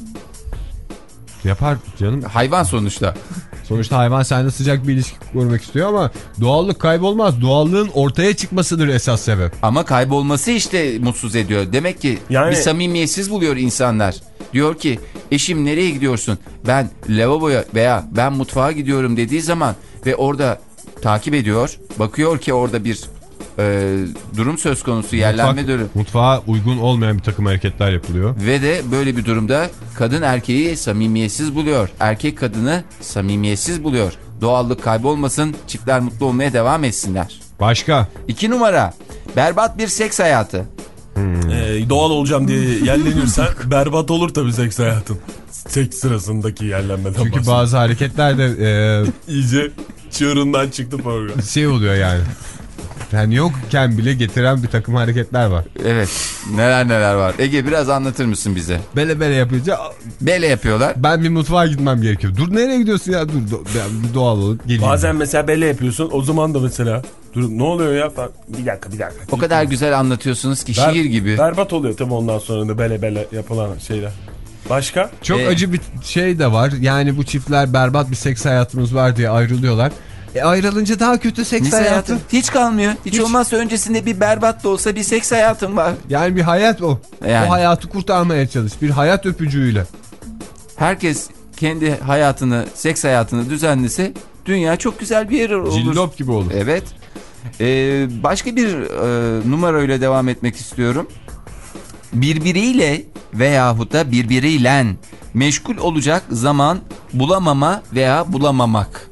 Yapar canım. Hayvan sonuçta. Sonuçta hayvan seninle sıcak bir ilişki kurmak istiyor ama doğallık kaybolmaz. Doğallığın ortaya çıkmasıdır esas sebep. Ama kaybolması işte mutsuz ediyor. Demek ki Yani- bir samimiyetsiz buluyor insanlar. Diyor ki eşim nereye gidiyorsun? Ben lavaboya veya ben mutfağa gidiyorum dediği zaman ve orada takip ediyor. Bakıyor ki orada bir e, durum söz konusu, yerlenme Mutfak- durumu. Mutfağa uygun olmayan bir takım hareketler yapılıyor. Ve de böyle bir durumda kadın erkeği samimiyetsiz buluyor. Erkek kadını samimiyetsiz buluyor. Doğallık kaybolmasın, çiftler mutlu olmaya devam etsinler. Başka? İki numara, berbat bir seks hayatı. Ee, doğal olacağım diye yerlenirsen berbat olur tabii seks hayatın. Seks sırasındaki yerlenmeden Çünkü bahsediyorum. bazı hareketler de İyice çığırından çıktı program. e, şey oluyor yani. Yani yokken bile getiren bir takım hareketler var. Evet, neler neler var. Ege biraz anlatır mısın bize? Bele bele yapınca Böyle yapıyorlar. ben bir mutfağa gitmem gerekiyor. Dur nereye gidiyorsun ya? Dur do- ben bir doğal olup geleyim. Bazen mesela bele yapıyorsun o zaman da mesela dur ne oluyor ya falan. Bir dakika bir dakika. O kadar güzel anlatıyorsunuz ki Ber- şiir gibi. Berbat oluyor tabii ondan sonra da bele bele yapılan şeyler. Başka? Çok Ee, acı bir şey de var. Yani bu çiftler berbat bir seks hayatımız var diye ayrılıyorlar. E ayrılınca daha kötü seks Lise hayatı. hayatı hiç kalmıyor. Hiç, Hiç. olmazsa öncesinde bir berbat da olsa bir seks hayatım var. Yani bir hayat o. Yani. O hayatı kurtarmaya çalış. Bir hayat öpücüğüyle. Herkes kendi hayatını, seks hayatını düzenlese dünya çok güzel bir yer olur. Cillop gibi olur. Evet. Ee, başka bir e, numarayla devam etmek istiyorum. Birbiriyle veyahut da birbiriyle meşgul olacak zaman bulamama veya bulamamak.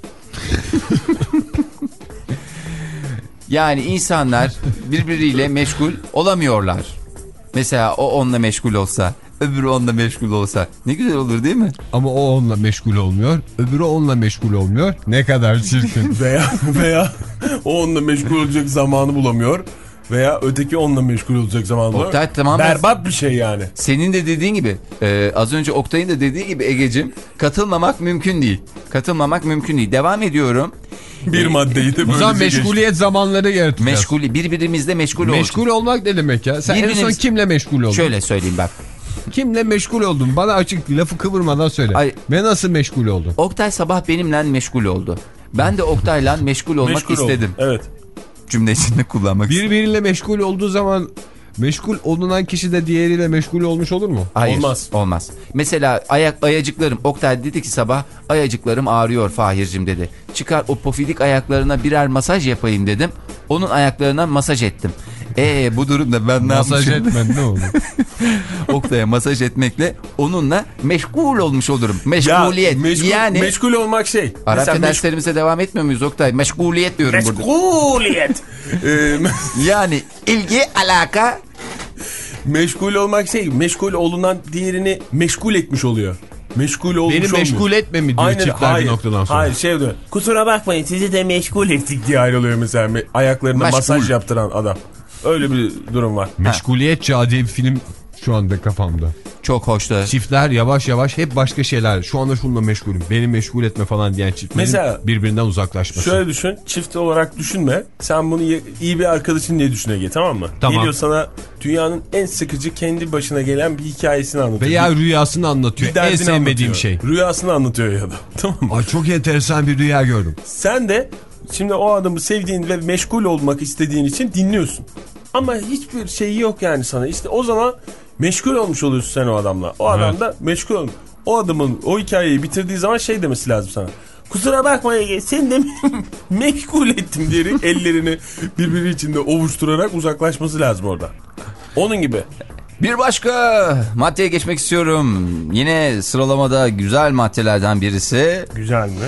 Yani insanlar birbiriyle meşgul olamıyorlar. Mesela o onunla meşgul olsa, öbürü onunla meşgul olsa ne güzel olur değil mi? Ama o onunla meşgul olmuyor. Öbürü onunla meşgul olmuyor. Ne kadar çirkin. Veya veya o onunla meşgul olacak zamanı bulamıyor. Veya öteki onunla meşgul olacak zamanı bulamıyor. Oktay tamamen... Berbat bir şey yani. Senin de dediğin gibi e, az önce Oktay'ın da dediği gibi Egeciğim, katılmamak mümkün değil. Katılmamak mümkün değil. Devam ediyorum. Bir maddeyi de O zaman böylece meşguliyet zamanları yaratacağız. Meşgul, birbirimizle meşgul olacağız. Meşgul olmak ne demek ya? Sen en Birbiriniz- son kimle meşgul oldun? Şöyle söyleyeyim bak. Kimle meşgul oldun? Bana açık lafı kıvırmadan söyle. Ay- Ve nasıl meşgul oldun? Oktay sabah benimle meşgul oldu. Ben de Oktay'la meşgul olmak meşgul istedim. oldu. Evet. Cümle içinde kullanmak istedim. Birbiriyle meşgul olduğu zaman meşgul olunan kişi de diğeriyle meşgul olmuş olur mu? Hayır, Olmaz. olmaz. Mesela ayak ayacıklarım, Oktay dedi ki sabah ayacıklarım ağrıyor Fahir'cim dedi. Çıkar o pofidik ayaklarına birer masaj yapayım dedim. Onun ayaklarına masaj ettim. Eee bu durumda ben ne Masaj yapmışım? etmen ne olur? Oktay'a masaj etmekle onunla meşgul olmuş olurum. Meşguliyet. meşgul, yani meşgul olmak şey. Arapça Mesela derslerimize devam etmiyor muyuz Oktay? Meşguliyet diyorum meş- burada. Meşguliyet. Ee, Yani ilgi, alaka. meşgul olmak şey. Meşgul olunan diğerini meşgul etmiş oluyor. meşgul olmuş Beni olmuyor. meşgul etme mi diyor Aynen, çiftler hayır, bir noktadan sonra. Hayır şey diyor. Kusura bakmayın sizi de meşgul ettik diye ayrılıyor mesela. Me- ayaklarına Meşgul. masaj yaptıran adam. Öyle bir durum var. Meşguliyet Çağı diye bir film şu anda kafamda. Çok hoştu. Çiftler yavaş yavaş hep başka şeyler. Şu anda şununla meşgulüm. Beni meşgul etme falan diyen çiftlerin Mesela, birbirinden uzaklaşması. Şöyle düşün. Çift olarak düşünme. Sen bunu iyi bir arkadaşın diye düşüne gel, tamam mı? Tamam. Geliyor sana dünyanın en sıkıcı kendi başına gelen bir hikayesini anlatıyor. Veya Bir- rüyasını anlatıyor. bir En derdini sevmediğim anlatıyor. şey. Rüyasını anlatıyor ya da. Tamam mı? Ay çok enteresan bir rüya gördüm. Sen de şimdi o adamı sevdiğin ve meşgul olmak istediğin için dinliyorsun. Ama hiçbir şeyi yok yani sana. İşte o zaman meşgul olmuş oluyorsun sen o adamla. O adam Evet. da meşgul olmuş. O adamın o hikayeyi bitirdiği zaman şey demesi lazım sana. Kusura bakma Ege, sen de meşgul ettim diye ellerini birbiri içinde ovuşturarak uzaklaşması lazım orada. Onun gibi. Bir başka maddeye geçmek istiyorum. Yine sıralamada güzel maddelerden birisi. Güzel mi?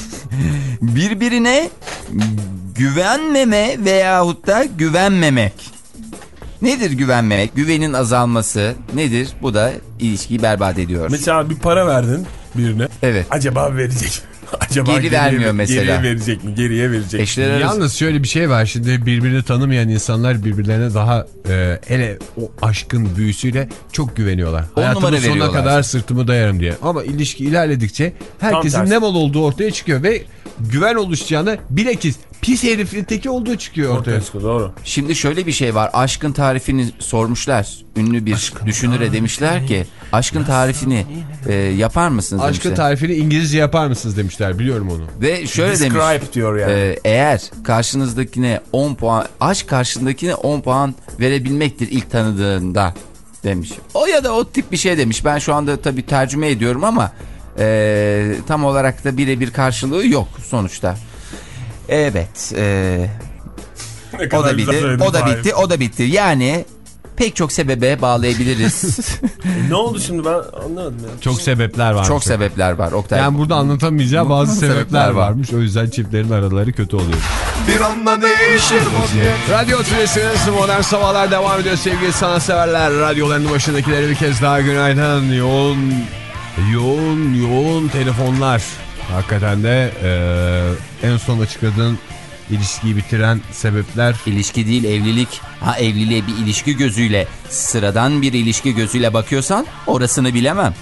Birbirine güvenmeme veyahut da güvenmemek. Nedir güvenmemek? Güvenin azalması nedir? Bu da ilişkiyi berbat ediyor. Mesela bir para verdin birine. Evet. Acaba verecek mi? Acaba Geri geriye, vermiyor mesela. Geriye verecek mi? Geriye verecek mi? Eşler arası. Yalnız şöyle bir şey var. Şimdi birbirini tanımayan insanlar birbirlerine daha e, ele o aşkın büyüsüyle çok güveniyorlar. On Hayatımın numara sonuna veriyorlar. kadar sırtımı dayarım diye. Ama ilişki ilerledikçe herkesin tersi. ne mal olduğu ortaya çıkıyor ve güven oluşacağına bilakis pis herifin teki olduğu çıkıyor ortaya. Ortaya çıkıyor, doğru. Şimdi şöyle bir şey var. Aşkın tarifini sormuşlar. Ünlü bir aşkın düşünüre demişler ki aşkın tarifini e, yapar mısınız Aşkın demişler. tarifini İngilizce yapar mısınız demişler. Biliyorum onu. Ve şöyle Describe demiş. diyor yani. e, eğer karşınızdakine on puan, aşk karşındakine on puan verebilmektir ilk tanıdığında demiş. O ya da o tip bir şey demiş. Ben şu anda tabii tercüme ediyorum ama e, tam olarak da birebir karşılığı yok sonuçta. Evet. E, Ne o kadar da güzel bitti. söyledin O da Fahir. bitti. O da bitti. Yani pek çok sebebe bağlayabiliriz. Ne oldu şimdi ben anlamadım ya. Çok sebepler var. Çok sebepler var Oktay. Yani burada anlatamayacağı bazı Sebepler sebepler var. varmış. O yüzden çiftlerin araları kötü oluyor. Bir anda değişir vaziyet. Radyo Tülesi'niz Modern Sabahlar devam ediyor sevgili sanatseverler. Radyolarının başındakilere bir kez daha günaydın. Yoğun, yoğun, yoğun telefonlar. Hakikaten de e, en son açıkladığın ilişkiyi bitiren sebepler. İlişki değil evlilik. Ha evliliğe bir ilişki gözüyle, sıradan bir ilişki gözüyle bakıyorsan orasını bilemem.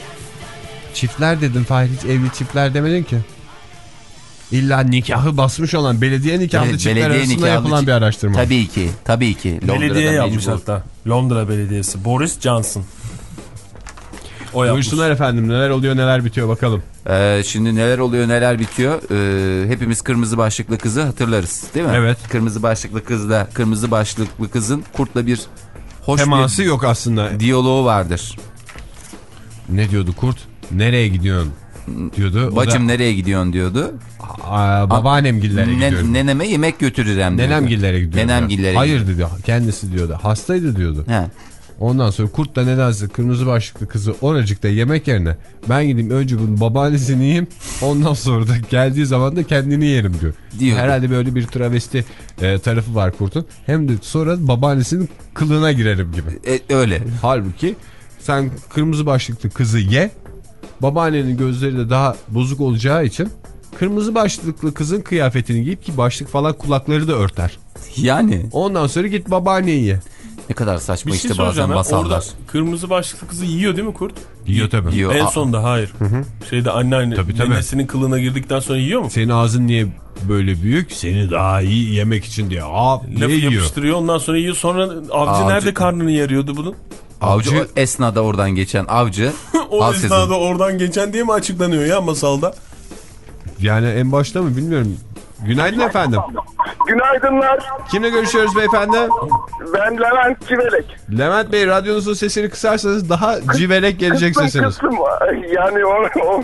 Çiftler dedin Fahir, hiç evli çiftler demedin ki. İlla nikahı basmış olan belediye nikahlı Evet, çiftler belediye arasında nikahlı yapılan çift- bir araştırma. Tabii ki, tabii ki. Londra'da Belediye yapmış mecbur. hatta. Londra Belediyesi. Boris Johnson. O yapmış. Buyursunlar efendim, neler oluyor neler bitiyor bakalım. Ee, şimdi neler oluyor neler bitiyor. Ee, hepimiz kırmızı başlıklı kızı hatırlarız değil mi? Evet. Kırmızı başlıklı kızla, kırmızı başlıklı kızın kurtla bir hoş Teması bir yok aslında. diyaloğu vardır. Ne diyordu kurt? Nereye gidiyorsun diyordu. O Bacım da, nereye gidiyorsun diyordu. Aa, babaannemgillere Ne- gidiyorum. Neneme yemek götürürüm diyordu. Nenemgillere gidiyorum. Nenemgillere Hayır dedi kendisi diyordu. Hastaydı diyordu. He. Ondan sonra kurt da nedense kırmızı başlıklı kızı oracıkta yemek yerine ben gideyim önce bunun babaannesini yiyeyim, ondan sonra da geldiği zaman da kendini yerim diyor. Diyor. Herhalde böyle bir travesti e, tarafı var kurtun. Hem de sonra babaannesinin kılığına girerim gibi. E, öyle. Halbuki sen kırmızı başlıklı kızı ye, babaannenin gözleri de daha bozuk olacağı için kırmızı başlıklı kızın kıyafetini giyip, ki başlık falan kulakları da örter. Yani Ondan sonra git babaanneyi ye. ne kadar saçma Bir şey işte bazen soracağım ya. masallar. Orada kırmızı başlıklı kızı yiyor değil mi kurt? Yiyor tabii. Yiyor. En Aa, sonda hayır. Şeyde anneanne Tabii, tabii. nenesinin kılığına girdikten sonra yiyor mu? Senin ağzın niye böyle büyük? Seni daha iyi yemek için diye. Aa, Lafı ne yiyor? yapıştırıyor, ondan sonra yiyor. Sonra avcı, Avcı- nerede karnını yarıyordu bunun? Avcı, Avcı- o esnada oradan geçen avcı. O Al esnada sezon. oradan geçen diye mi açıklanıyor ya masalda? Yani en başta mı bilmiyorum. Günaydın efendim. Günaydınlar. Kimle görüşüyoruz beyefendi? Ben Levent Civelek. Levent Bey, radyonuzun sesini kısarsanız daha civelek gelecek Kısım sesiniz. kısım yani o, o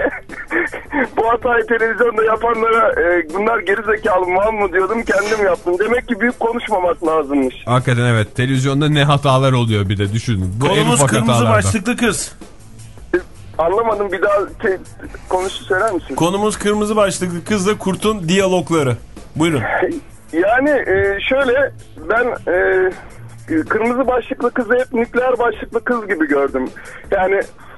bu hatayı televizyonda yapanlara e, bunlar gerizekalı mal mı diyordum, kendim yaptım. Demek ki büyük konuşmamak lazımmış. Hakikaten evet. Televizyonda ne hatalar oluyor bir de düşünün. Bu en Konumuz ufak kırmızı hatalardan. başlıklı kız. Anlamadım, bir daha te, konuşu söyler misin? Konumuz kırmızı başlıklı kızla kurtun diyalogları. Buyurun. Yani e, şöyle ben e, kırmızı başlıklı kızı hep nükleer başlıklı kız gibi gördüm. Yani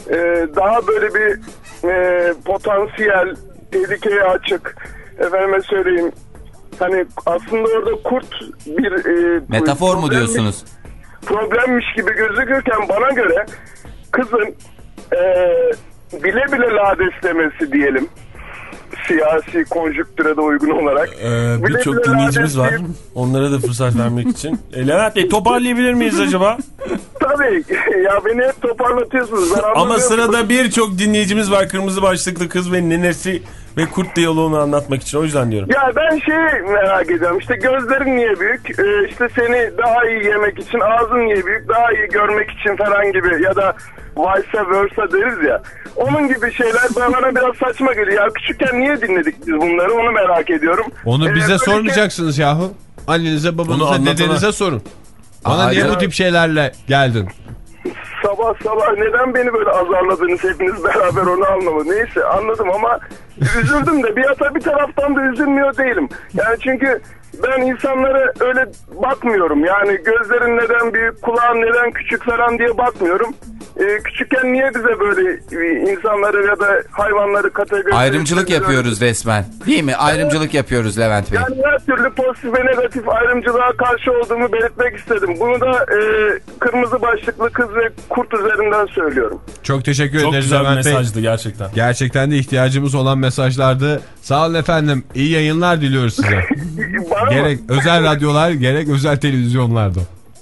e, daha böyle bir e, potansiyel, tehlikeye açık, efendime söyleyeyim, hani aslında orada kurt bir e, metafor mu diyorsunuz? Problemmiş gibi gözükürken bana göre kızın e, bile bile ladeslemesi diyelim, siyasi konjüktüre de uygun olarak. Ee, Birçok dinleyicimiz var. Onlara da fırsat vermek için. E, Levent Bey, toparlayabilir miyiz acaba? Tabii. Ya beni hep toparlatıyorsunuz. Ben Ama sırada birçok dinleyicimiz var. Kırmızı başlıklı kız ve nenesi ve kurt diyaloğunu anlatmak için. O yüzden diyorum. Ya ben şeyi merak ediyorum. İşte gözlerin niye büyük? Ee, işte seni daha iyi yemek için, ağzın niye büyük? Daha iyi görmek için falan gibi. Ya da vice versa deriz ya. Onun gibi şeyler bana biraz saçma geliyor. Ya küçükken niye dinledik biz bunları, onu merak ediyorum. Onu ee, bize şey- sormayacaksınız şey... yahu. Annenize, babanıza, dedenize sorun. Bana Aa, niye ya. bu tip şeylerle geldin? Sabah sabah neden beni böyle azarladınız hepiniz beraber, onu anlamadım. Neyse, anladım ama üzüldüm de bir ata bir taraftan da üzülmüyor değilim. Yani çünkü ben insanlara öyle bakmıyorum. Yani gözlerin neden büyük, kulağın neden küçük falan diye bakmıyorum. Ee, küçükken niye bize böyle e, insanları ya da hayvanları kategori... Ayrımcılık yapıyoruz resmen. Değil mi? Ayrımcılık yapıyoruz Levent Bey. Yani her türlü pozitif ve negatif ayrımcılığa karşı olduğumu belirtmek istedim. Bunu da e, kırmızı başlıklı kız ve kurt üzerinden söylüyorum. Çok teşekkür Çok ederiz güzel bir Levent Bey. mesajdı gerçekten. Gerçekten de ihtiyacımız olan mesajlardı. Sağ olun efendim. İyi yayınlar diliyoruz size. Bana Gerek özel radyolar, gerek özel televizyonlarda.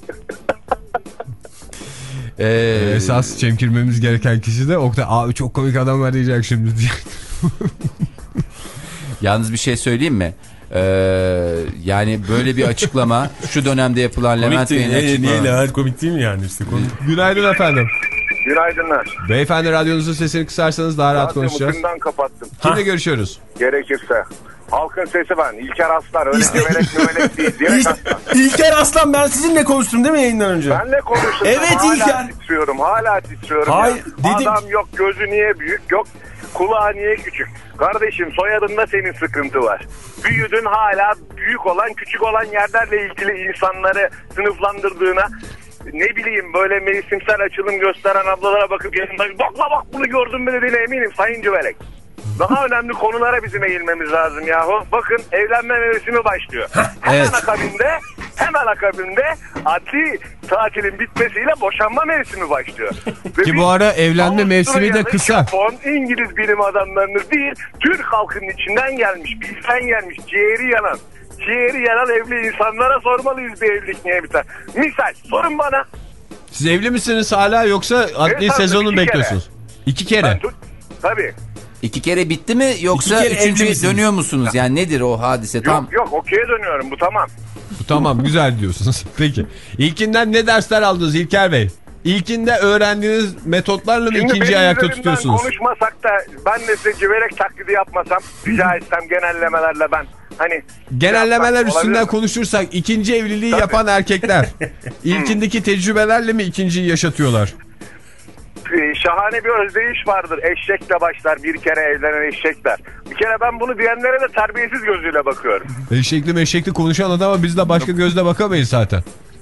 Ee, Esas çemkirmemiz gereken kişi de Oktay. Abi çok komik adam arayacak şimdi diye. Yalnız bir şey söyleyeyim mi? Ee, yani böyle bir açıklama şu dönemde yapılan Levent Bey'in açıklaması. Niye Levent komik değil mi yani işte konu? Günaydın efendim. Günaydınlar. Beyefendi, radyonuzun sesini kısarsanız daha rahat konuşacağız. Ucundan kapattım. Kimle görüşüyoruz? Gerekirse. Halkın sesi ben. İlker Aslan. Öyle İşte- gevelek mevelek değil. Direkt Aslan. İlker Aslan, ben sizinle konuştum değil mi yayından önce? Benle konuştum. Evet, hala İlker. titriyorum. Hala titriyorum. Hayır, ya. dedim- Adam yok gözü niye büyük, yok kulağı niye küçük. Kardeşim, soyadında senin sıkıntı var. Büyüdün, hala büyük olan küçük olan yerlerle ilgili insanları sınıflandırdığına, ne bileyim böyle mevsimsel açılım gösteren ablalara bakıp yanında bak la bak bunu gördün mü dediğine eminim Sayın Cüvelek. Daha önemli konulara bizim eğilmemiz lazım yahu. Bakın, evlenme mevsimi başlıyor. Hemen Evet. akabinde hemen akabinde adli tatilin bitmesiyle boşanma mevsimi başlıyor. Ve Ki biz bu ara evlenme Avustralya'da, mevsimi de kısa. Japon, İngiliz bilim adamlarını değil, Türk halkının içinden gelmiş, bizden gelmiş, ciğeri yanan, ciğeri yanan evli insanlara sormalıyız bir evlilik niye biter. Misal, sorun bana. Siz evli misiniz hala, yoksa adli Evet, sezonu iki bekliyorsunuz? İki kere. Ben tut- Tabii. İki kere bitti mi yoksa İki kere üçüncüye evli misiniz? dönüyor musunuz? Yani nedir o hadise? Yok Tam yok, okey'e dönüyorum, bu tamam. Bu tamam, güzel diyorsunuz. Peki. İlkinden ne dersler aldınız İlker Bey? İlkinde öğrendiğiniz metotlarla mı Şimdi ikinciyi benim ayakta üzerimden tutuyorsunuz? konuşmasak da ben de size civelek taklidi yapmasam, rica etsem genellemelerle ben hani... Genellemeler yapmak üstünden olabilir mi? konuşursak, ikinci evliliği Tabii. yapan erkekler ilkindeki tecrübelerle mi ikinciyi yaşatıyorlar? Ee, şahane bir özdeyiş vardır. Eşekle başlar, bir kere evlenen eşekler. Bir kere ben bunu diyenlere de terbiyesiz gözüyle bakıyorum. Eşekli meşekli konuşan adama biz de başka gözle bakamayız zaten.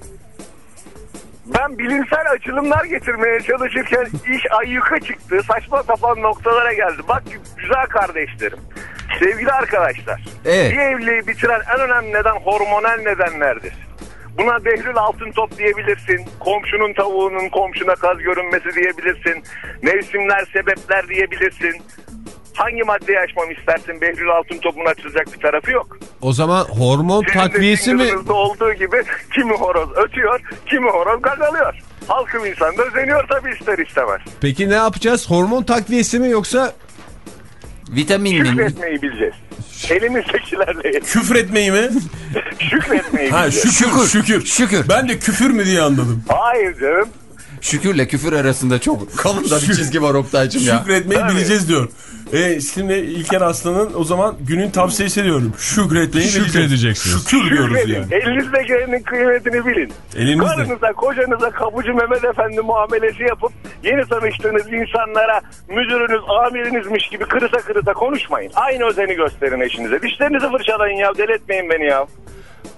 Ben bilimsel açılımlar getirmeye çalışırken iş ayyuka çıktı. Saçma sapan noktalara geldi. Bak güzel kardeşlerim, sevgili arkadaşlar. Evet. Bir evliliği bitiren en önemli neden hormonal nedenlerdir. Buna Behlül Altıntop diyebilirsin. Komşunun tavuğunun komşuna kaz görünmesi diyebilirsin. Mevsimler, sebepler diyebilirsin. Hangi maddeyi açmam istersin? Behlül Altıntop'un açılacak bir tarafı yok. O zaman hormon Sizin de takviyesi mi? single'ınızda olduğu gibi kimi horoz ötüyor, kimi horoz gagalıyor. Halkım insan da özeniyor tabii ister istemez. Peki ne yapacağız? Hormon takviyesi mi yoksa vitaminin Şükretmeyi bileceğiz. Elimizdekilerle Küfretmeyi mi? şükretmeyi Ha, bileceğiz. şükür, şükür. şükür. Ben de küfür mü diye anladım. Hayır canım. Şükürle küfür arasında çok kalın da bir çizgi var Oktay'cığım ya. Şükretmeyi Tabii. bileceğiz diyor. E, şimdi İlker Aslan'ın o zaman günün tavsiyesi diyorum. Şükretmeyi bileceğiz. Şükredeceksiniz. Şükür diyoruz Şükredin. yani. Elinizde gelenin kıymetini bilin. Elinizde. Karınıza, kocanıza kabucu Mehmet Efendi muamelesi yapıp yeni tanıştığınız insanlara müdürünüz, amirinizmiş gibi kırısa kırısa konuşmayın. Aynı özeni gösterin eşinize. Dişlerinizi fırçalayın ya, deli etmeyin beni ya.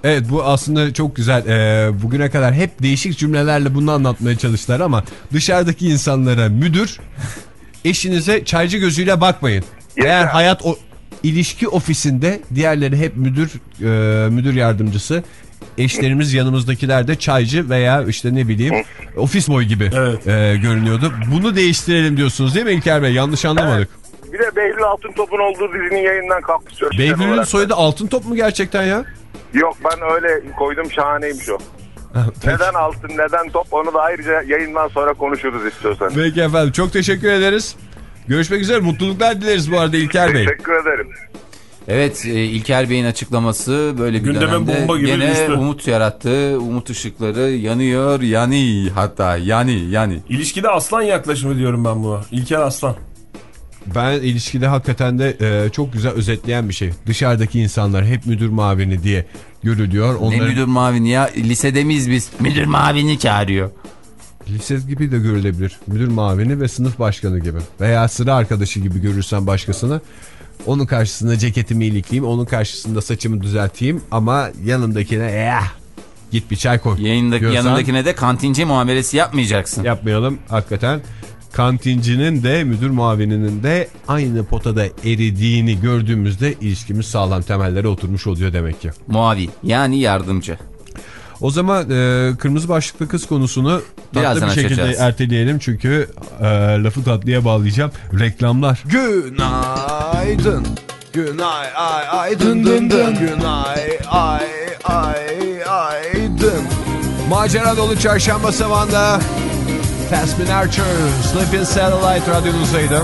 Evet, bu aslında çok güzel. Ee, bugüne kadar hep değişik cümlelerle bunu anlatmaya çalıştılar ama dışarıdaki insanlara müdür, eşinize çaycı gözüyle bakmayın. Yeter. Eğer hayat o ilişki ofisinde diğerleri hep müdür, e, müdür yardımcısı, eşlerimiz yanımızdakiler de çaycı veya işte ne bileyim ofis boy gibi Evet. e, görünüyordu. Bunu değiştirelim diyorsunuz değil mi İlker Bey? Yanlış anlamadık. Bir de Behlül Altıntop'un olduğu dizinin yayından kalktı. Sözcüden Behlül'ün olarak. soyadı Altıntop mu gerçekten ya? Yok, ben öyle koydum, şahaneymiş o. Neden altın, neden top, onu da ayrıca yayından sonra konuşuruz istiyorsanız. Peki efendim, çok teşekkür ederiz. Görüşmek üzere, mutluluklar dileriz bu arada İlker Bey. Teşekkür ederim. Evet, e, İlker Bey'in açıklaması böyle bir Gündeme dönemde bomba gibi gene düştü. umut yarattı. Umut ışıkları yanıyor, yani hatta yani yani. İlişkide aslan yaklaşımı diyorum ben buna. İlker Aslan. Ben ilişkide hakikaten de e, çok güzel özetleyen bir şey. Dışarıdaki insanlar hep müdür mavini diye görülüyor. Onların... Ne müdür mavini ya? Lisede miyiz biz? Müdür mavini çağırıyor. Lise gibi de görülebilir. Müdür mavini ve sınıf başkanı gibi. Veya sıra arkadaşı gibi görürsen başkasını. Onun karşısında ceketimi ilikleyeyim, onun karşısında saçımı düzelteyim ama yanımdakine eh, git bir çay koy. Yayındaki, diyorsan, yanındakine de kantinci muamelesi yapmayacaksın. yapmayalım hakikaten. Kantincinin de müdür muavininin de aynı potada eridiğini gördüğümüzde ilişkimiz sağlam temellere oturmuş oluyor demek ki. Muavin, yani yardımcı. O zaman e, kırmızı başlıklı kız konusunu Birazdan tatlı bir şekilde açacağız. erteleyelim çünkü e, lafı tatlıya bağlayacağım. Reklamlar. Günaydın. Günay ay ay dın dın dın. Günay ay ay ay dın. Macera dolu çarşamba sabahında Tasmin Archer, Sleeping Satellite radyonuzdaydı.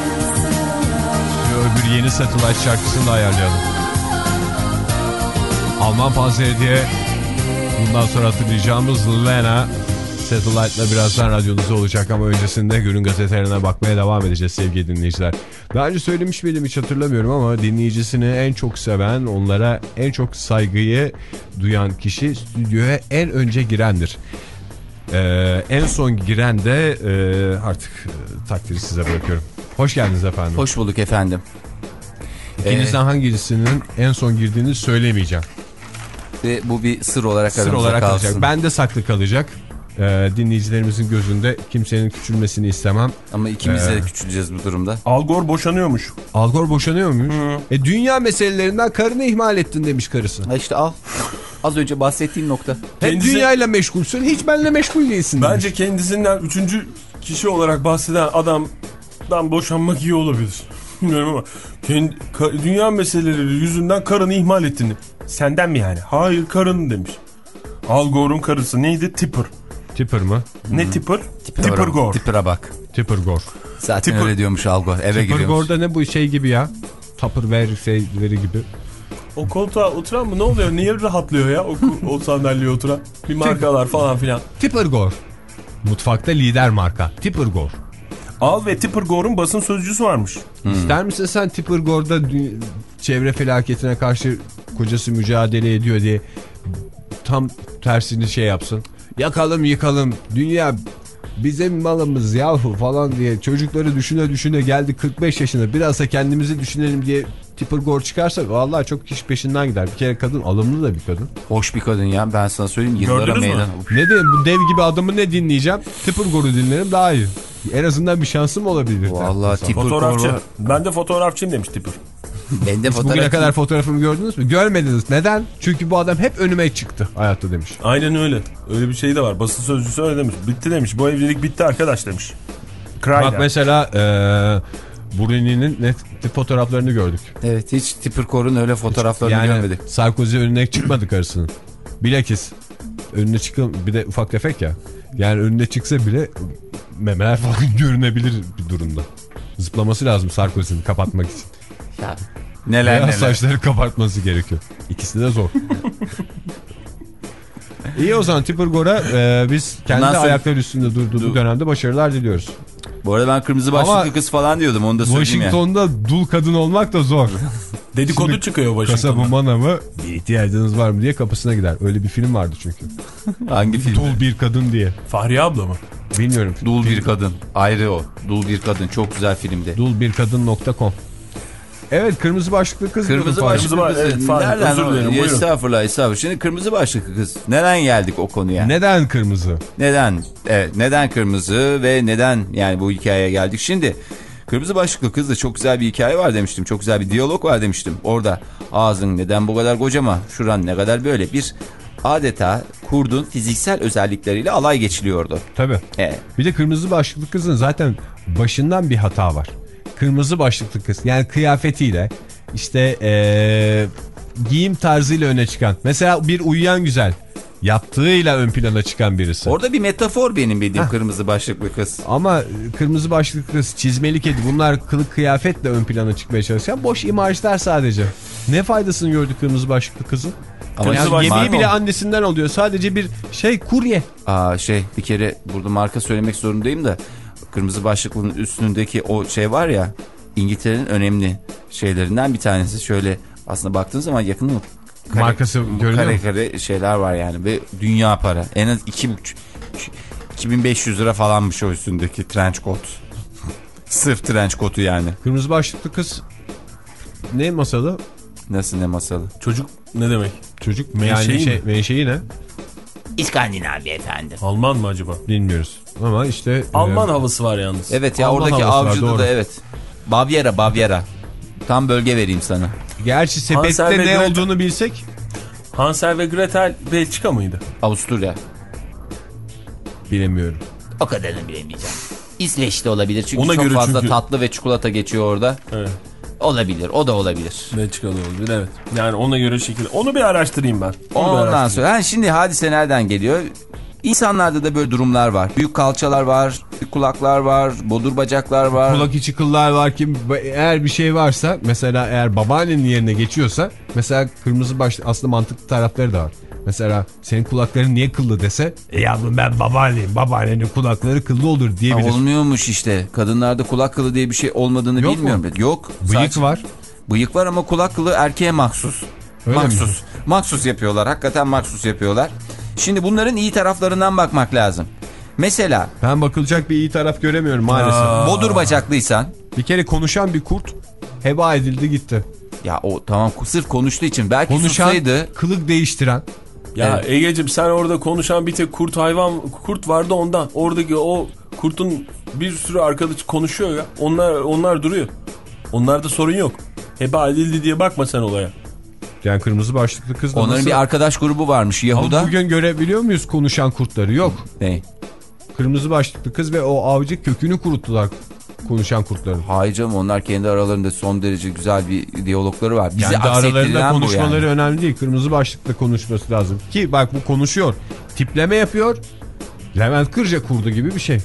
Öbür yeni Satellite şarkısını da ayarlayalım. Alman Panzeri diye bundan sonra hatırlayacağımız Lena Satellite'la birazdan radyonuzda olacak ama öncesinde günün gazetelerine bakmaya devam edeceğiz sevgili dinleyiciler. Daha önce söylemiş miydim hiç hatırlamıyorum ama dinleyicisini en çok seven, onlara en çok saygıyı duyan kişi stüdyoya en önce girendir. Ee, en son giren de e, artık e, takdiri size bırakıyorum. Hoş geldiniz efendim. Hoş bulduk efendim. İkinizden Ee, hangisinin en son girdiğini söylemeyeceğim. Ve bu bir sır olarak Sır aramızda olarak kalsın. kalacak. Ben de saklı kalacak. Ee, dinleyicilerimizin gözünde kimsenin küçülmesini istemem. Ama ikimiz de Ee, küçüleceğiz bu durumda. Al Gore boşanıyormuş. Al Gore boşanıyor muymuş? E, dünya meselelerinden karını ihmal ettin demiş karısı. Ha işte al. Az önce bahsettiğim nokta. Hep Kendisi- dünyayla meşgulsün, hiç benimle meşgul değilsin demiş. Bence kendisinden üçüncü kişi olarak bahseden adamdan boşanmak iyi olabilir. Bilmiyorum ama kendi, ka, dünya meseleleri yüzünden karını ihmal ettin. Senden mi yani? Hayır, karın demiş. Al Gore'un karısı neydi? Tipper. Tipper mı? Ne Tipper? Tipper'a Tipper bak, Gore. Tipper'a bak. Tipper Gore. Zaten Tipper- öyle diyormuş Al Gore. Eve Tipper giriyormuş. Gore'da ne bu şey gibi ya? Tupperware şeyleri gibi. O koltuğa oturan mı? Ne oluyor? Niye rahatlıyor ya? O, o sandalyeye oturan. Bir markalar falan filan. Tipper Gore. Mutfakta lider marka. Tipper Gore. Al ve Tipper Gore'un basın sözcüsü varmış. Hmm. İster misin sen Tipper Gore'da dü- çevre felaketine karşı kocası mücadele ediyor diye tam tersini şey yapsın. Yakalım yıkalım dünya bizim malımız yahu falan diye çocukları düşüne düşüne geldi kırk beş yaşına biraz da kendimizi düşünelim diye Tipper Gore çıkarsa vallahi çok kişi peşinden gider. Bir kere kadın alımlı da bir kadın. Hoş bir kadın ya, ben sana söyleyeyim. Yıllara Gördünüz mü? meydan. Ne de bu dev gibi adamı ne dinleyeceğim? Tipper Gore'u dinlerim daha iyi. En azından bir şansım olabilir. Vallahi Tipper Fotoğrafçı. Gore. Ben de fotoğrafçıyım demiş Tipper. Ben de Bugüne fotoğraf. kadar fotoğrafımı gördünüz mü? Görmediniz. Neden? Çünkü bu adam hep önüme çıktı hayatta demiş. Aynen öyle. Öyle bir şey de var. Basın sözcüsü öyle demiş. Bitti demiş. Bu evlilik bitti arkadaş demiş. Cry'da. Bak mesela ee, Bruni'nin net fotoğraflarını gördük. Evet, hiç Tipper Gore'un öyle fotoğraflarını Yani görmedik. Sarkozy önüne çıkmadı karısının. Bilakis önüne çıkın bir de ufak tefek ya. Yani önüne çıksa bile memeler falan görünebilir bir durumda. Zıplaması lazım Sarkozy'nin kapatmak için. Ya, neler Veya neler. saçları kabartması gerekiyor. İkisi de zor. İyi o zaman Tipper Gore'a e, biz kendi Bundan sonra- ayakları üstünde durduğu bu dönemde başarılar diliyoruz. Bu arada ben kırmızı başlıklı Ama kız falan diyordum, onu da söyleyeyim ya. Washington'da dul kadın olmak da zor. Dedikodu Şimdi çıkıyor Kasabı Washington'da. manavı bir ihtiyacınız var mı diye kapısına gider. Öyle bir film vardı çünkü. Hangi film? Dul bir kadın diye. Fahriye abla mı? Bilmiyorum. Dul bir kadın. Ayrı o. Dul bir kadın. Çok güzel filmdi. dul bir kadın nokta com Evet, kırmızı başlıklı kız. Kırmızı diyordum, başlıklı Fahir. kız. Evet, Fahir, Nereden? özür dilerim, o- buyurun. Estağfurullah estağfurullah. Şimdi kırmızı başlıklı kız. Neden geldik o konuya? Neden kırmızı? Neden? Evet, neden kırmızı ve neden yani bu hikayeye geldik? Şimdi kırmızı başlıklı kızda çok güzel bir hikaye var demiştim. Çok güzel bir diyalog var demiştim. Orada ağzın neden bu kadar kocaman? Şuran ne kadar böyle? Bir adeta kurdun fiziksel özellikleriyle alay geçiliyordu. Tabii. Evet. Bir de kırmızı başlıklı kızın zaten başından bir hata var. Kırmızı başlıklı kız yani kıyafetiyle işte ee, giyim tarzıyla öne çıkan. Mesela bir uyuyan güzel yaptığıyla ön plana çıkan birisi. Orada bir metafor benim bildiğim kırmızı başlıklı kız. Ama kırmızı başlıklı kız, çizmeli kedi, bunlar kılık kıyafetle ön plana çıkmaya çalışan boş imajlar sadece. Ne faydasını gördü kırmızı başlıklı kızın? Ama Yani yani yemeği marka- bile annesinden oluyor. Sadece bir şey, kurye. Aa, şey bir kere burada marka söylemek zorundayım da kırmızı başlıklının üstündeki o şey var ya, İngiltere'nin önemli şeylerinden bir tanesi. Şöyle aslında baktığın zaman yakın mı? Kare, Markası görünüyor kare mu? kare şeyler var yani ve dünya para. En az iki buçuk iki bin beş yüz lira falanmış o üstündeki trench coat. Sırf trench coat'u yani. Kırmızı başlıklı kız ne masalı? Nasıl ne masalı? Çocuk ne demek? Çocuk Menşei yani şey, mi? menşei ne? İskandinav efendim. Alman mı acaba? Bilmiyoruz. Ama işte Alman e, havası var yalnız. Evet ya, Alman oradaki havası var, avcıda doğru. da evet. Bavyera Bavyera. Tam bölge vereyim sana. gerçi sepette Hansel ve ne Gretel. olduğunu bilsek Hansel ve Gretel Belçika mıydı? Avusturya. bilemiyorum. O kadarını bilemeyeceğim. İsveç'te olabilir çünkü Ona çok göre fazla çünkü- tatlı ve çikolata geçiyor orada. Evet. Olabilir, o da olabilir. Belçika'da olabilir, evet. Yani ona göre şekil. Onu bir araştırayım ben. Onu bir Ondan araştırayım. sonra ha, şimdi hadise nereden geliyor? İnsanlarda da böyle durumlar var. Büyük kalçalar var, büyük kulaklar var, bodur bacaklar var. Kulak içi kıllar var ki eğer bir şey varsa, mesela eğer babaannenin yerine geçiyorsa, mesela kırmızı başlı aslında mantıklı tarafları da var. Mesela senin kulakların niye kıllı dese, e yavrum ben babaanneyim, babaannenin kulakları kıllı olur Ha, diyebilir. olmuyormuş işte. Kadınlarda kulak kılı diye bir şey olmadığını Yok bilmiyorum. mu? Ben. Yok. Bıyık Sadece- var. Bıyık var ama kulak kılı erkeğe mahsus. Öyle mi? Mahsus. Mahsus yapıyorlar. Hakikaten mahsus yapıyorlar. Şimdi bunların iyi taraflarından bakmak lazım. Mesela Ben bakılacak bir iyi taraf göremiyorum maalesef. Aa. bodur bacaklıysan, Bir kere konuşan bir kurt heba edildi gitti. ya o tamam sırf konuştuğu için belki Konuşan, sussaydı. kılık değiştiren. Ya Evet. Ege'cim, sen orada konuşan bir tek kurt hayvan kurt vardı ondan. Oradaki o kurtun bir sürü arkadaşı konuşuyor ya. Onlar onlar duruyor. Onlarda sorun yok. Heba edildi diye bakma sen olaya. Yani kırmızı başlıklı kız da Onların nasıl... bir arkadaş grubu varmış Yahuda. Ama bugün görebiliyor muyuz konuşan kurtları? Yok. Ne? Kırmızı başlıklı kız ve o avcı kökünü kuruttular konuşan kurtların. Hayır canım, onlar kendi aralarında son derece güzel bir diyalogları var. Bizi Kendi aralarında aksettiren bu konuşmaları yani. önemli değil. Kırmızı başlıklı konuşması lazım. Ki bak bu konuşuyor. Tipleme yapıyor. Levent Kırca kurdu gibi bir şey.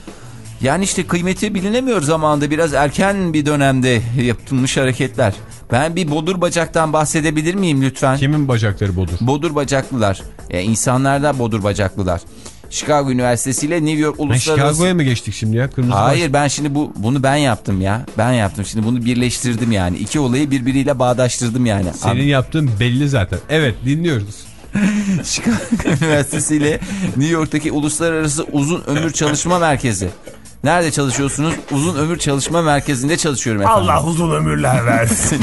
Yani işte kıymeti bilinemiyor zamanında, biraz erken bir dönemde yapılmış hareketler. Ben bir bodur bacaktan bahsedebilir miyim lütfen? Kimin bacakları bodur? Bodur bacaklılar. E, insanlarda bodur bacaklılar. Chicago Üniversitesi ile New York Ha, Uluslararası... Chicago'ya mı geçtik şimdi ya? Kırmızı Hayır, ben şimdi bu bunu ben yaptım ya. Ben yaptım. Şimdi bunu birleştirdim yani. İki olayı birbiriyle bağdaştırdım yani. baş... Senin yaptığın belli zaten. Evet, dinliyoruz. Chicago Üniversitesi ile New York'taki Uluslararası Uzun Ömür Çalışma Merkezi. Nerede çalışıyorsunuz? Uzun Ömür Çalışma Merkezi'nde çalışıyorum efendim. Allah uzun ömürler versin.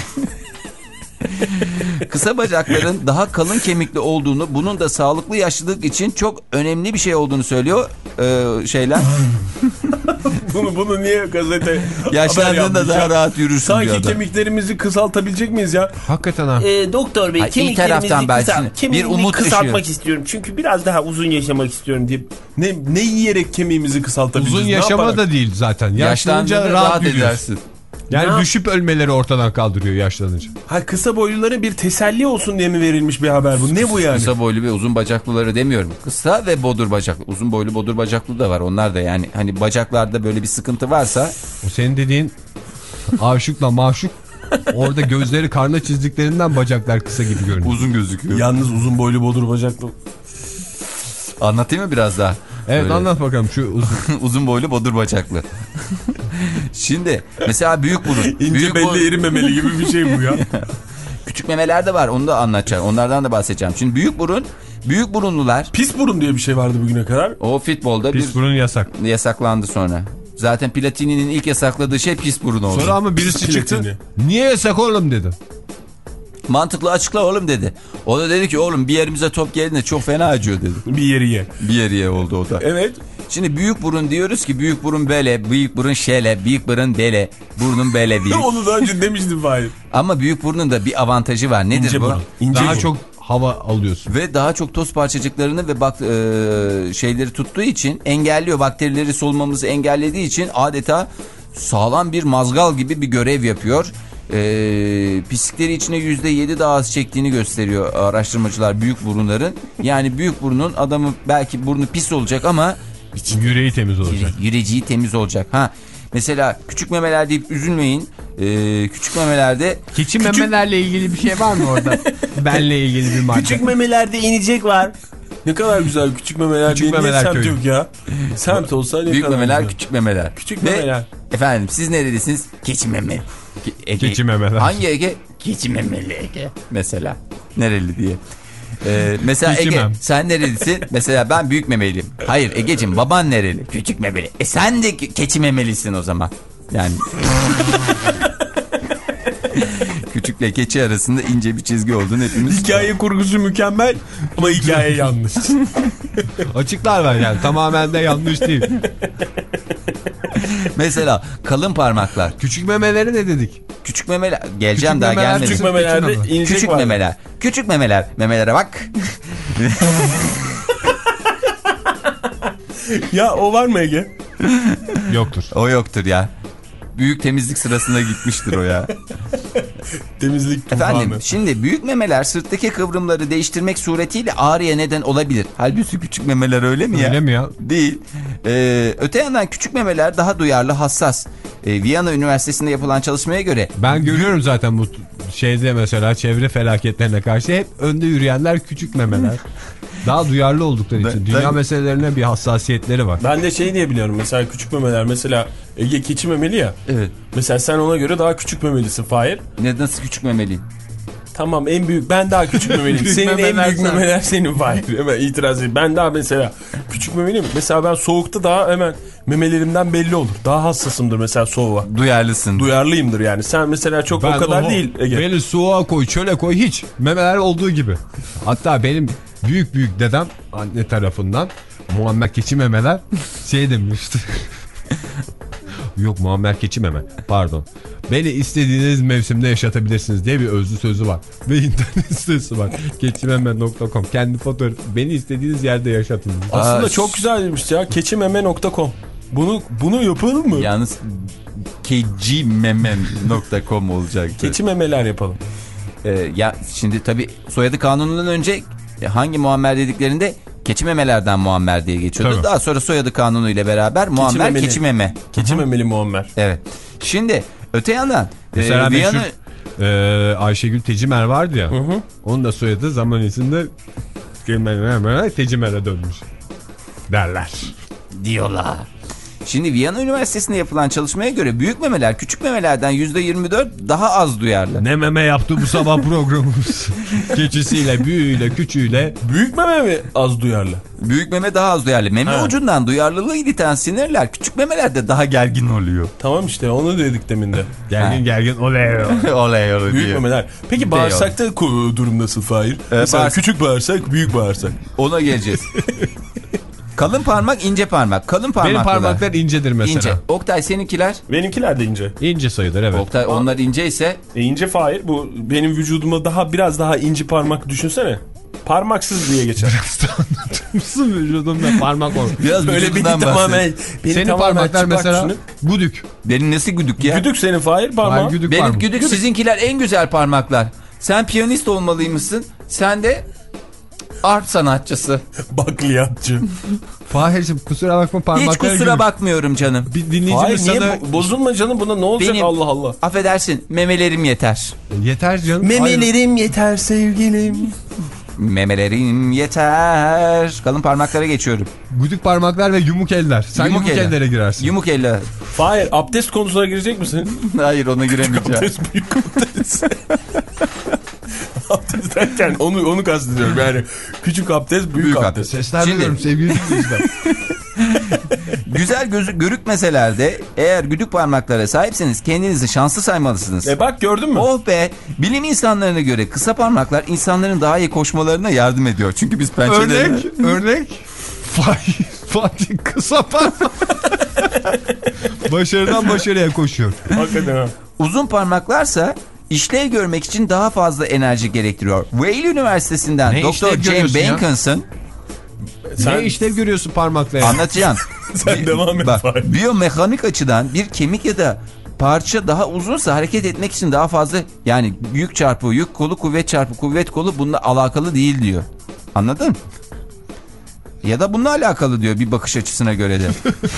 Kısa bacakların daha kalın kemikli olduğunu, bunun da sağlıklı yaşlılık için çok önemli bir şey olduğunu söylüyor ee, şeyler. bunu bunu niye gazete haber Yaşlandığında yapmış daha ya? rahat yürürsün Sanki diyor adam. kemiklerimizi kısaltabilecek miyiz ya? Hakikaten ha. E, doktor bey, Ay, iyi kemiklerimizi taraftan ben kısalt, şimdi kemiğimi bir umut kısaltmak ışığı. istiyorum. Çünkü biraz daha uzun yaşamak istiyorum diye. Ne ne yiyerek kemiğimizi kısaltabiliriz? Uzun Ne yaşama yaparak? da değil zaten. Yaşlanınca Yaşlandığında rahat, rahat yürüyorsun. edersin. Yani Ne düşüp ölmeleri ortadan kaldırıyor yaşlanınca. Ha, kısa boylulara bir teselli olsun diye mi verilmiş bir haber bu? Ne bu yani? Kısa boylu ve uzun bacaklıları demiyorum. Kısa ve bodur bacaklı. Uzun boylu bodur bacaklı da var. Onlar da yani hani bacaklarda böyle bir sıkıntı varsa. O senin dediğin aşıkla maşuk, orada gözleri karna çizdiklerinden bacaklar kısa gibi görünüyor. Uzun gözüküyor. Yalnız uzun boylu bodur bacaklı. Anlatayım mı biraz daha? Evet, Böyle. anlat bakalım şu uzun. Uzun boylu bodur bacaklı. Şimdi mesela büyük burun. İnce büyük belli burun- erimemeli gibi bir şey bu ya. Küçük memeler de var, onu da anlatacağım. Onlardan da bahsedeceğim. Şimdi büyük burun, büyük burunlular Pis burun diye bir şey vardı bugüne kadar. o futbolda Pis bir burun yasak. yasaklandı sonra. Zaten Platini'nin ilk yasakladığı şey pis burun oldu. Sonra ama birisi çıktı. Platini. Niye yasak oğlum dedi. Mantıklı açıkla oğlum dedi. O da dedi ki oğlum bir yerimize top geldiğinde çok fena acıyor dedi. Bir yeri ye. Bir yeriye oldu o da. Evet. Şimdi büyük burun diyoruz ki büyük burun böyle, büyük burun şele, büyük burun bele, burnun bele büyük. Onu daha önce demiştim Fahir. Ama büyük burnun da bir avantajı var. Nedir İnce bu? burun. İnce Daha burun. çok hava alıyorsun. Ve daha çok toz parçacıklarını ve bak e, şeyleri tuttuğu için engelliyor. Bakterileri solumamızı engellediği için adeta sağlam bir mazgal gibi bir görev yapıyor. E, pislikleri içine yüzde yedi daha az çektiğini gösteriyor araştırmacılar büyük burunların. Yani büyük burnun adamı belki burnu pis olacak ama için, Yüreği temiz olacak. yüreciği temiz olacak. Ha. Mesela küçük memeler deyip üzülmeyin. Ee, küçük memelerde Keçi memelerle ilgili bir şey var mı orada? Benle ilgili bir madde. Küçük memelerde inecek var. Ne kadar güzel küçük memeler Küçük diye niye memeler semt köyü. yok ya? Semt olsa ne büyük kadar memeler, güzel. küçük memeler. Küçük Ve, memeler. efendim siz neredesiniz? Keçi meme. Ke- Ege. Keçi memeler. Hangi Ege? Keçi memeli Ege. Mesela. Nereli diye. Ee, mesela Keçi Ege mem. sen nerelisin? Mesela ben büyük memeliyim. Hayır Ege'cim baban nereli? Küçük memeli. E sen de ke- keçi memelisin o zaman. Yani küçükle keçi arasında ince bir çizgi olduğunu hepimiz. Hikaye kurgusu mükemmel ama hikaye yanlış. Açıklar var yani. Tamamen de yanlış değil. Mesela kalın parmaklar. Küçük memeleri ne dedik? Küçük memeler. Geleceğim Küçük daha memeler, gelmedim. Küçük memelerde Küçük inecek Küçük var. memeler. Küçük memeler. Memelere bak. Ya o var mı Ege? Yoktur. O yoktur ya. Büyük temizlik sırasında gitmiştir o ya. Temizlik tufanı. Efendim şimdi büyük memeler sırttaki kıvrımları değiştirmek suretiyle ağrıya neden olabilir. Halbuki küçük memeler öyle mi ya? Öyle mi ya? Değil. Ee, öte yandan küçük memeler daha duyarlı, hassas. Ee, Viyana Üniversitesi'nde yapılan çalışmaya göre Ben görüyorum zaten bu şeyde mesela çevre felaketlerine karşı hep önde yürüyenler küçük memeler. Daha duyarlı oldukları için. Dünya ben- meselelerine bir hassasiyetleri var. Ben de şey diye biliyorum mesela küçük memeler mesela Ege keçi memeli ya. evet. Mesela sen ona göre daha küçük memelisin Fahir. Ne nasıl küçük memeliyim? Tamam en büyük ben daha küçük memeliyim. Büyük Senin en memeler büyük sen. memeler senin Fahir. Hemen itiraz edeyim. Ben daha mesela küçük memeliyim. Mesela ben soğukta daha hemen memelerimden belli olur. Daha hassasımdır mesela soğuğa. Duyarlısın. Duyarlıyımdır yani. Sen mesela çok Ben o kadar o- değil Ege. Beni soğuğa koy, çöle koy hiç. Memeler olduğu gibi. Hatta benim büyük büyük dedem anne tarafından Muammer Keçi memeler şey demişti. Yok Muammer Keçi meme pardon. Beni istediğiniz mevsimde yaşatabilirsiniz diye bir özlü sözü var. Ve internet sitesi var. keçimeme nokta com. Kendi fotoğrafı. Beni istediğiniz yerde yaşatın. Aslında Aa, çok güzelmiş ya. keçimeme nokta com. Bunu bunu yapalım mı? Yalnız kecimemem nokta com olacaktı. Keçi memeler yapalım. Ee, ya şimdi tabii soyadı kanunundan önce e, hangi Muammer dediklerinde keçi memelerden Muammer diye geçiyordu. Tabii. Daha sonra soyadı kanunu ile beraber Muammer memeli. keçi meme. Keçi memeli Muammer. Evet. Şimdi öte yandan Mesela e, meşhur Viyana- e, Ayşegül Tecimer vardı ya. Hı hı. Onun da soyadı zaman içinde Tecimer'e dönmüş. Derler. diyorlar. Şimdi Viyana Üniversitesi'nde yapılan çalışmaya göre büyük memeler küçük memelerden yüzde yirmi dört daha az duyarlı. Ne meme yaptı bu sabah programımız. Keçisiyle, büyüğüyle, küçüğüyle. Büyük meme mi az duyarlı? Büyük meme daha az duyarlı. Meme Ha. ucundan duyarlılığı ileten sinirler küçük memelerde daha gergin oluyor. Tamam işte onu dedik demin de. Gergin Ha. gergin oley. Olay olay Büyük diyor. memeler. Peki bağırsakta ko- durum nasıl Fahir? Mesela bağırsak- küçük bağırsak, büyük bağırsak. Ona geleceğiz. Kalın parmak, ince parmak. Kalın Benim parmaklar. parmaklar incedir mesela. İnce. Oktay seninkiler? Benimkiler de ince. İnce sayılır evet. Oktay onlar ince ise E ince Fahir bu benim vücuduma daha biraz daha ince parmak düşünsene. Parmaksız diye geçer. Mısın vücudumda parmak olur. biraz Böyle bir vücudundan tamamen bahset. beni Senin tamamen parmaklar çıplak mesela düşünün. güdük. Benim nesi güdük ya? Güdük senin Fahir parmağın. Hayır, güdük Benim parmak. güdük, sizinkiler en güzel parmaklar. Sen piyanist olmalıymışsın. Sen de art sanatçısı. Bakliyatçı. Fahir'cim kusura bakma parmaklar Hiç kusura güdük. bakmıyorum canım. Bir Fahir dinleyicimiz niye sana... bo- bozulma canım buna ne olacak Benim- Allah Allah. Affedersin memelerim yeter. Yeter canım. Hayır. Memelerim yeter sevgilim. Memelerim yeter. Kalın parmaklara geçiyorum. Güdük parmaklar ve yumuk eller. Sen yumuk, eller. ellere girersin. Yumuk eller. Fahir abdest konusuna girecek misin? Hayır ona giremeyeceğim. Abdest büyük abdest. Abdest derken onu onu kastediyorum yani küçük abdest büyük, Büyük abdest. abdest. Sesler Şimdi- duyuyorum sevgili dinleyiciler. Güzel gözü görükmeseler de eğer güdük parmaklara sahipseniz kendinizi şanslı saymalısınız. E bak gördün mü? Oh be, bilim insanlarına göre kısa parmaklar insanların daha iyi koşmalarına yardım ediyor. Çünkü biz pençelerine... Örnek, örnek. Fatih kısa parmak. Başarıdan başarıya koşuyor. Hakikaten ha. Uzun parmaklarsa işlev görmek için daha fazla enerji gerektiriyor. Yale Üniversitesi'nden Ne Doktor işlev Jane görüyorsun ya? Benkinson Sen... Ne işlev görüyorsun parmakla ya? anlatacağım. Sen devam et. Bak, biyomekanik açıdan bir kemik ya da parça daha uzunsa hareket etmek için daha fazla, yani yük çarpı yük kolu, kuvvet çarpı kuvvet kolu bununla alakalı değil diyor. Anladın? Ya da bununla alakalı diyor bir bakış açısına göre de.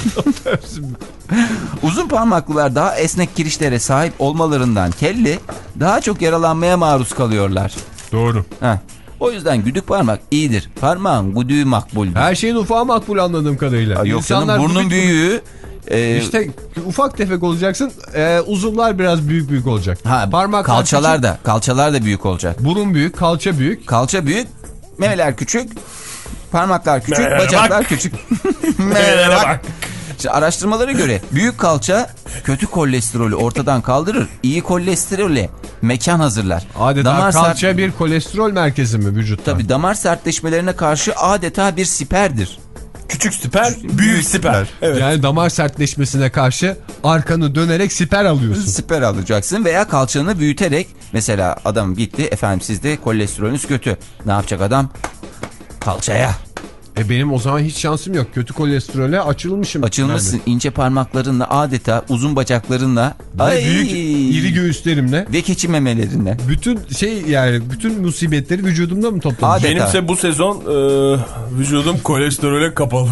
Uzun parmaklılar daha esnek kirişlere sahip olmalarından kelli daha çok yaralanmaya maruz kalıyorlar. Doğru. Heh. O yüzden güdük parmak iyidir. Parmağın güdüğü makbuldür. Her şeyin ufağı makbul anladığım kadarıyla. Yok İnsanlar canım, burnun güdük- büyüğü. E, İşte ufak tefek olacaksın. E, uzunlar biraz büyük büyük olacak. ha, Parmaklar kalçalar küçük, da kalçalar da büyük olacak. burun büyük, kalça büyük. Kalça büyük, memeler küçük, parmaklar küçük, Merhaba. bacaklar küçük. Merhaba. İşte araştırmalara göre büyük kalça kötü kolesterolü ortadan kaldırır, iyi kolesterole mekan hazırlar. Adeta Damar kalça sert- bir kolesterol merkezi mi vücutta? Tabii damar sertleşmelerine karşı adeta bir siperdir. Küçük siper, büyük siper. Evet. Yani damar sertleşmesine karşı arkanı dönerek siper alıyorsun. Siper alacaksın veya kalçanı büyüterek, mesela adam gitti efendim sizde kolesterolünüz kötü. Ne yapacak adam? Kalçaya. E benim o zaman hiç şansım yok. Kötü kolesterole açılmışım. Açılmışsın Yani. ince parmaklarınla, adeta uzun bacaklarınla, Ve büyük iri göğüslerimle. ve keçi memelerinle. Bütün şey, yani bütün musibetleri vücudumda mı toplamış? Adeta. Benimse bu sezon e, vücudum kolesterole kapalı.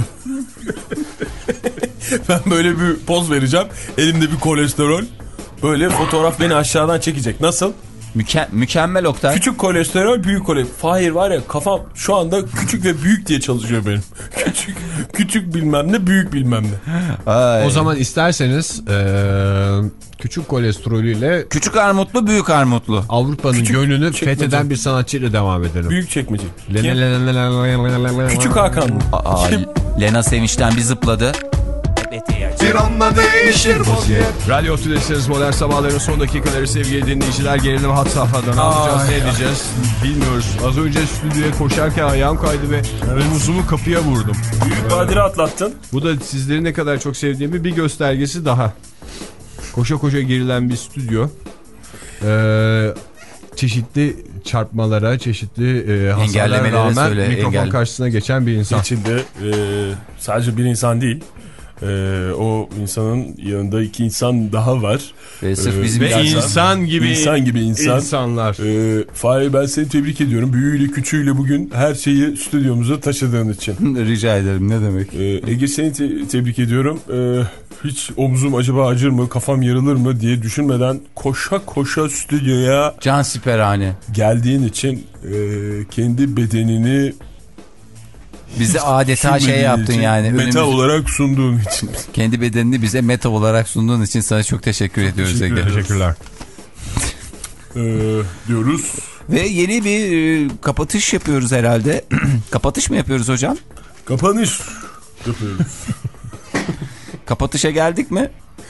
Ben böyle bir poz vereceğim. Elimde bir kolesterol. Böyle fotoğraf beni aşağıdan çekecek. Nasıl? Müke mükemmel Oktay. Küçük kolesterol, büyük kolesterol. Fahir var ya, kafam şu anda küçük ve büyük diye çalışıyor benim. Küçük küçük bilmem ne, büyük bilmem ne. Ay. O zaman isterseniz ee, küçük kolesterolüyle Küçük armutlu, büyük armutlu. Avrupa'nın Küçük gönlünü çekmece. fetheden bir sanatçıyla devam edelim. Büyük çekmece. Le- Kim? le- le- le- le- le- le- le- Küçük Hakan mı? Aa, Kim? Lena sevinçten bir zıpladı. Bir anda değişir vaziyet. Radyo Tülesi'niz modern sabahların son dakikaları sevgili dinleyiciler. Gelelim hat safhada. Ne yapacağız, ne edeceğiz bilmiyoruz. Az önce stüdyoya koşarken ayağım kaydı ve omuzumu kapıya vurdum. Büyük badire atlattın. Bu da sizleri ne kadar çok sevdiğimi bir göstergesi daha. Koşa koşa girilen bir stüdyo. Ee, çeşitli çarpmalara, çeşitli e, hasarlara Engellemelere rağmen söyle, mikrofon engel. karşısına geçen bir insan. İçinde e, sadece bir insan değil. E, o insanın yanında iki insan daha var. Ve sırf Ee, bizim Ve insan- insan gibi, İnsan gibi insan. insanlar. E, Fahir, ben seni tebrik ediyorum. Büyüğüyle küçüğüyle bugün her şeyi stüdyomuza taşıdığın için. Rica ederim, ne demek. E, Ege, seni te- tebrik ediyorum. E, hiç omzum acaba acır mı, kafam yarılır mı diye düşünmeden koşa koşa stüdyoya Can siperhane. geldiğin için, e, kendi bedenini Bize adeta şey sürmediğin yaptın için, yani. meta Önümüz- olarak sunduğun için. Kendi bedenini bize meta olarak sunduğun için sana çok teşekkür ediyoruz teşekkür Ege. ederim. Teşekkürler. E, diyoruz. Ve yeni bir e, kapatış yapıyoruz herhalde. Kapatış mı yapıyoruz hocam? Kapanış yapıyoruz. Kapatışa geldik mi?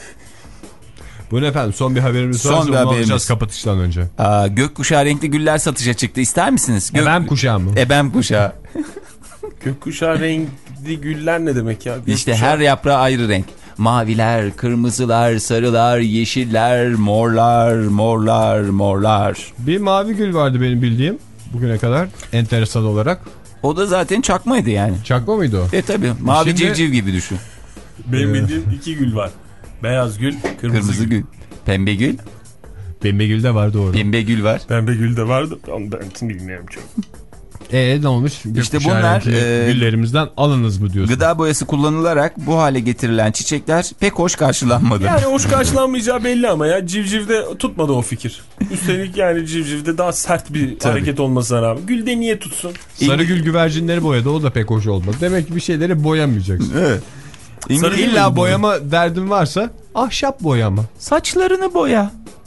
Buyurun efendim, son bir haberimiz Son var. bir Onu haberimiz. alacağız kapatıştan önce. Aa, gökkuşağı renkli güller satışa çıktı. İster misiniz? Gök... Ebem kuşağı mı? Ebem kuşağı. Gökkuşağı renkli güller ne demek ya? İşte Gökkuşağı- her yaprağı ayrı renk. Maviler, kırmızılar, sarılar, yeşiller, morlar, morlar, morlar. Bir mavi gül vardı benim bildiğim bugüne kadar, enteresan olarak. O da zaten çakmaydı yani. Çakma mıydı o? E tabi mavi Şimdi- civciv gibi düşün. Benim bildiğim iki gül var. Beyaz gül, kırmızı, Kırmızı gül. gül. Pembe gül. Pembe gül de vardı orada. Pembe gül var. Pembe gül de vardı. Onu ben şimdi bilmiyorum çok. Eee ne olmuş? İşte Gökkuşağı bunlar, renkli e, güllerimizden alınız mı diyorsun? Gıda boyası kullanılarak bu hale getirilen çiçekler pek hoş karşılanmadı. Yani hoş karşılanmayacağı belli ama ya civcivde tutmadı o fikir. Üstelik yani civcivde daha sert bir Tabii. hareket olmasına rağmen. Gülde niye tutsun? Sarı gül güvercinleri boyadı, o da pek hoş olmadı. Demek ki bir şeyleri boyamayacaksın. Evet. Sarı gül İlla mü boyama derdin varsa ahşap boyama. Saçlarını boya.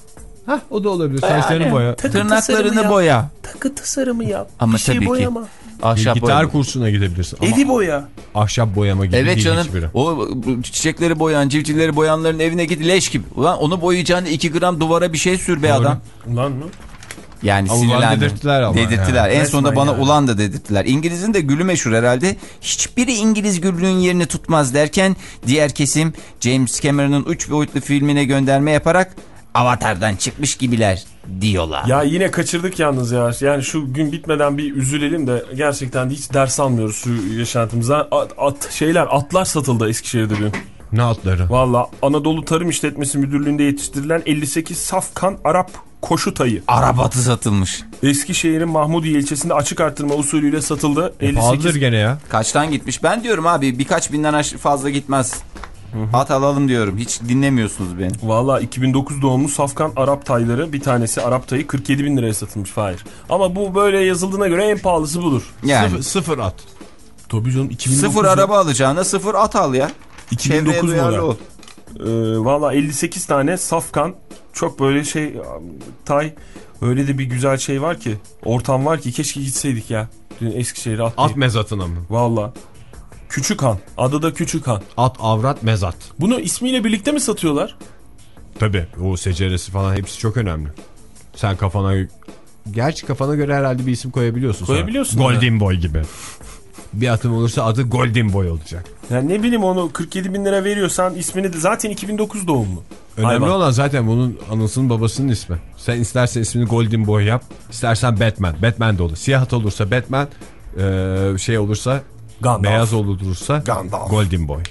Hah, o da olabilir. Saçlarını boya. Tırnaklarını boya. Takı tasarımı yap. Ama bir şey tabii ki. boyama. Ahşap Gitar boya. kursuna gidebilirsin. Ama Evi boya. ahşap boyama gibi Evet değil canım. hiçbiri. O çiçekleri boyan, civcivleri boyanların evine git leş gibi. Ulan onu boyayacağını iki gram duvara bir şey sür be Doğru. adam. Ulan mı? Yani Ama ulan sinirlendim. dedirttiler ama Dedirttiler. yani. En sonunda Resmen bana yani. ulan da dedirttiler. İngiliz'in de gülü meşhur herhalde. Hiçbiri İngiliz gülünün yerini tutmaz derken diğer kesim James Cameron'ın üç boyutlu filmine gönderme yaparak Avatar'dan çıkmış gibiler diyorlar. Ya yine kaçırdık yalnız ya. Yani şu gün bitmeden bir üzülelim de gerçekten de hiç ders almıyoruz şu yaşantımıza. At, at şeyler atlar satıldı Eskişehir'de dün. Ne atları? Valla Anadolu Tarım İşletmesi Müdürlüğü'nde yetiştirilen elli sekiz safkan Arap koşu tayı. Arap atı satılmış. Eskişehir'in Mahmudiye ilçesinde açık artırma usulüyle satıldı. E, elli pahalıdır sekiz gene ya. Kaçtan gitmiş? Ben diyorum abi birkaç binden aş- fazla gitmez. At alalım diyorum. Hiç dinlemiyorsunuz beni. Valla iki bin dokuz doğumlu safkan Arap tayları, bir tanesi Arap tayı kırk yedi bin liraya satılmış Fahir. Ama bu böyle yazıldığına göre en pahalısı budur. Yani Sıfır, sıfır at. Tabii canım iki bin dokuz sıfır araba alacağına sıfır at al ya. iki bin dokuz Çevreye duyarlı model. ol. Ee, Valla elli sekiz tane safkan, çok böyle şey tay, öyle de bir güzel şey var ki, ortam var ki, keşke gitseydik ya. Dün Eskişehir'e atlayıp. At mezatına mı? Valla. Küçük Han. Adı da Küçük Han. At, avrat, mezat. Bunu ismiyle birlikte mi satıyorlar? Tabii o seceresi falan hepsi çok önemli. Sen kafana... Gerçi kafana göre herhalde bir isim koyabiliyorsun. Koyabiliyorsun. Sonra. Golden Boy gibi. Bir atım olursa adı Golden Boy olacak. Yani ne bileyim, onu kırk yedi bin lira veriyorsan ismini de zaten iki bin dokuz doğumlu. Önemli Hayvan. olan zaten bunun anasının babasının ismi. Sen istersen ismini Golden Boy yap. İstersen Batman. Batman de olur. Siyah at olursa Batman. Ee, şey olursa Gandalf. beyaz olursa Gandalf. Golden Boy.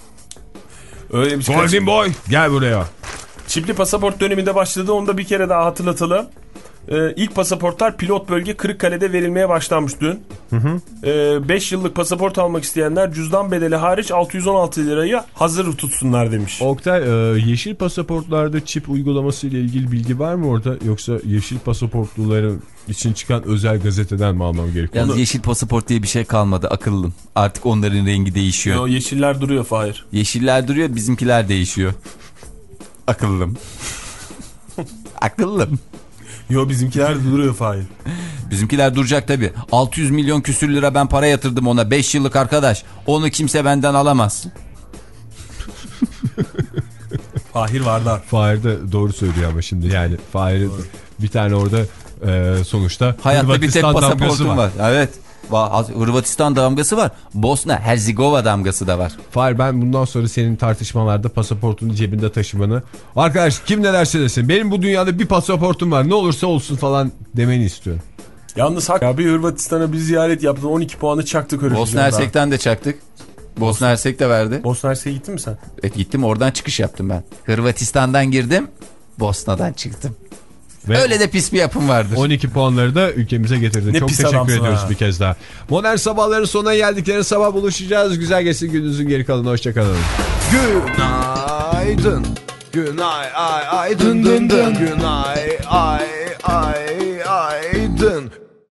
Öyle bir şey. Golden Boy gel buraya. Çipli pasaport döneminde başladı. Onu da bir kere daha hatırlatalım. Ee, ilk pasaportlar pilot bölge Kırıkkale'de verilmeye başlanmış dün. beş ee, yıllık pasaport almak isteyenler cüzdan bedeli hariç altı yüz on altı lirayı hazır tutsunlar demiş. Oktay, e, yeşil pasaportlarda çip uygulaması ile ilgili bilgi var mı orada? Yoksa yeşil pasaportluların için çıkan özel gazeteden mi almam gerekiyor? Yalnız Onu... yeşil pasaport diye bir şey kalmadı akıllım. Artık onların rengi değişiyor. O yeşiller duruyor Fahir. Yeşiller duruyor, bizimkiler değişiyor. Akıllım. Akıllım. Yo, bizimkiler duruyor Fahir. Bizimkiler duracak tabii. altı yüz milyon küsür lira ben para yatırdım ona. beş yıllık arkadaş. Onu kimse benden alamaz. Fahir Vardar. Fahir de doğru söylüyor ama şimdi yani Fahir'in bir tane orada e, sonuçta Hayatta bir tek Hırvatistan damgası pasaportum var. Evet. Hırvatistan damgası var. Bosna Herzegova damgası da var. Fahir, ben bundan sonra senin tartışmalarda pasaportunu cebinde taşımanı, arkadaş kim ne derse desin benim bu dünyada bir pasaportum var ne olursa olsun falan demeni istiyorum. Yalnız hak abi, Hırvatistan'a bir ziyaret yaptın, on iki puanı çaktık öyle. Bosna Hersek'ten de çaktık. Bosna Hersek de verdi. Bosna Hersek'e gittin mi sen? Evet, gittim, oradan çıkış yaptım ben. Hırvatistan'dan girdim, Bosna'dan çıktım. Ve öyle de pis bir yapım vardır. on iki puanları da ülkemize getirdi. Ne Çok pis teşekkür adamsın ediyoruz ha. bir kez daha. Modern sabahların sonuna geldik. Yarın sabah buluşacağız. Güzel geçsin gününüzün geri kalanı. Hoşçakalın. Günaydın. Günay ay ay dın dın dın. Günay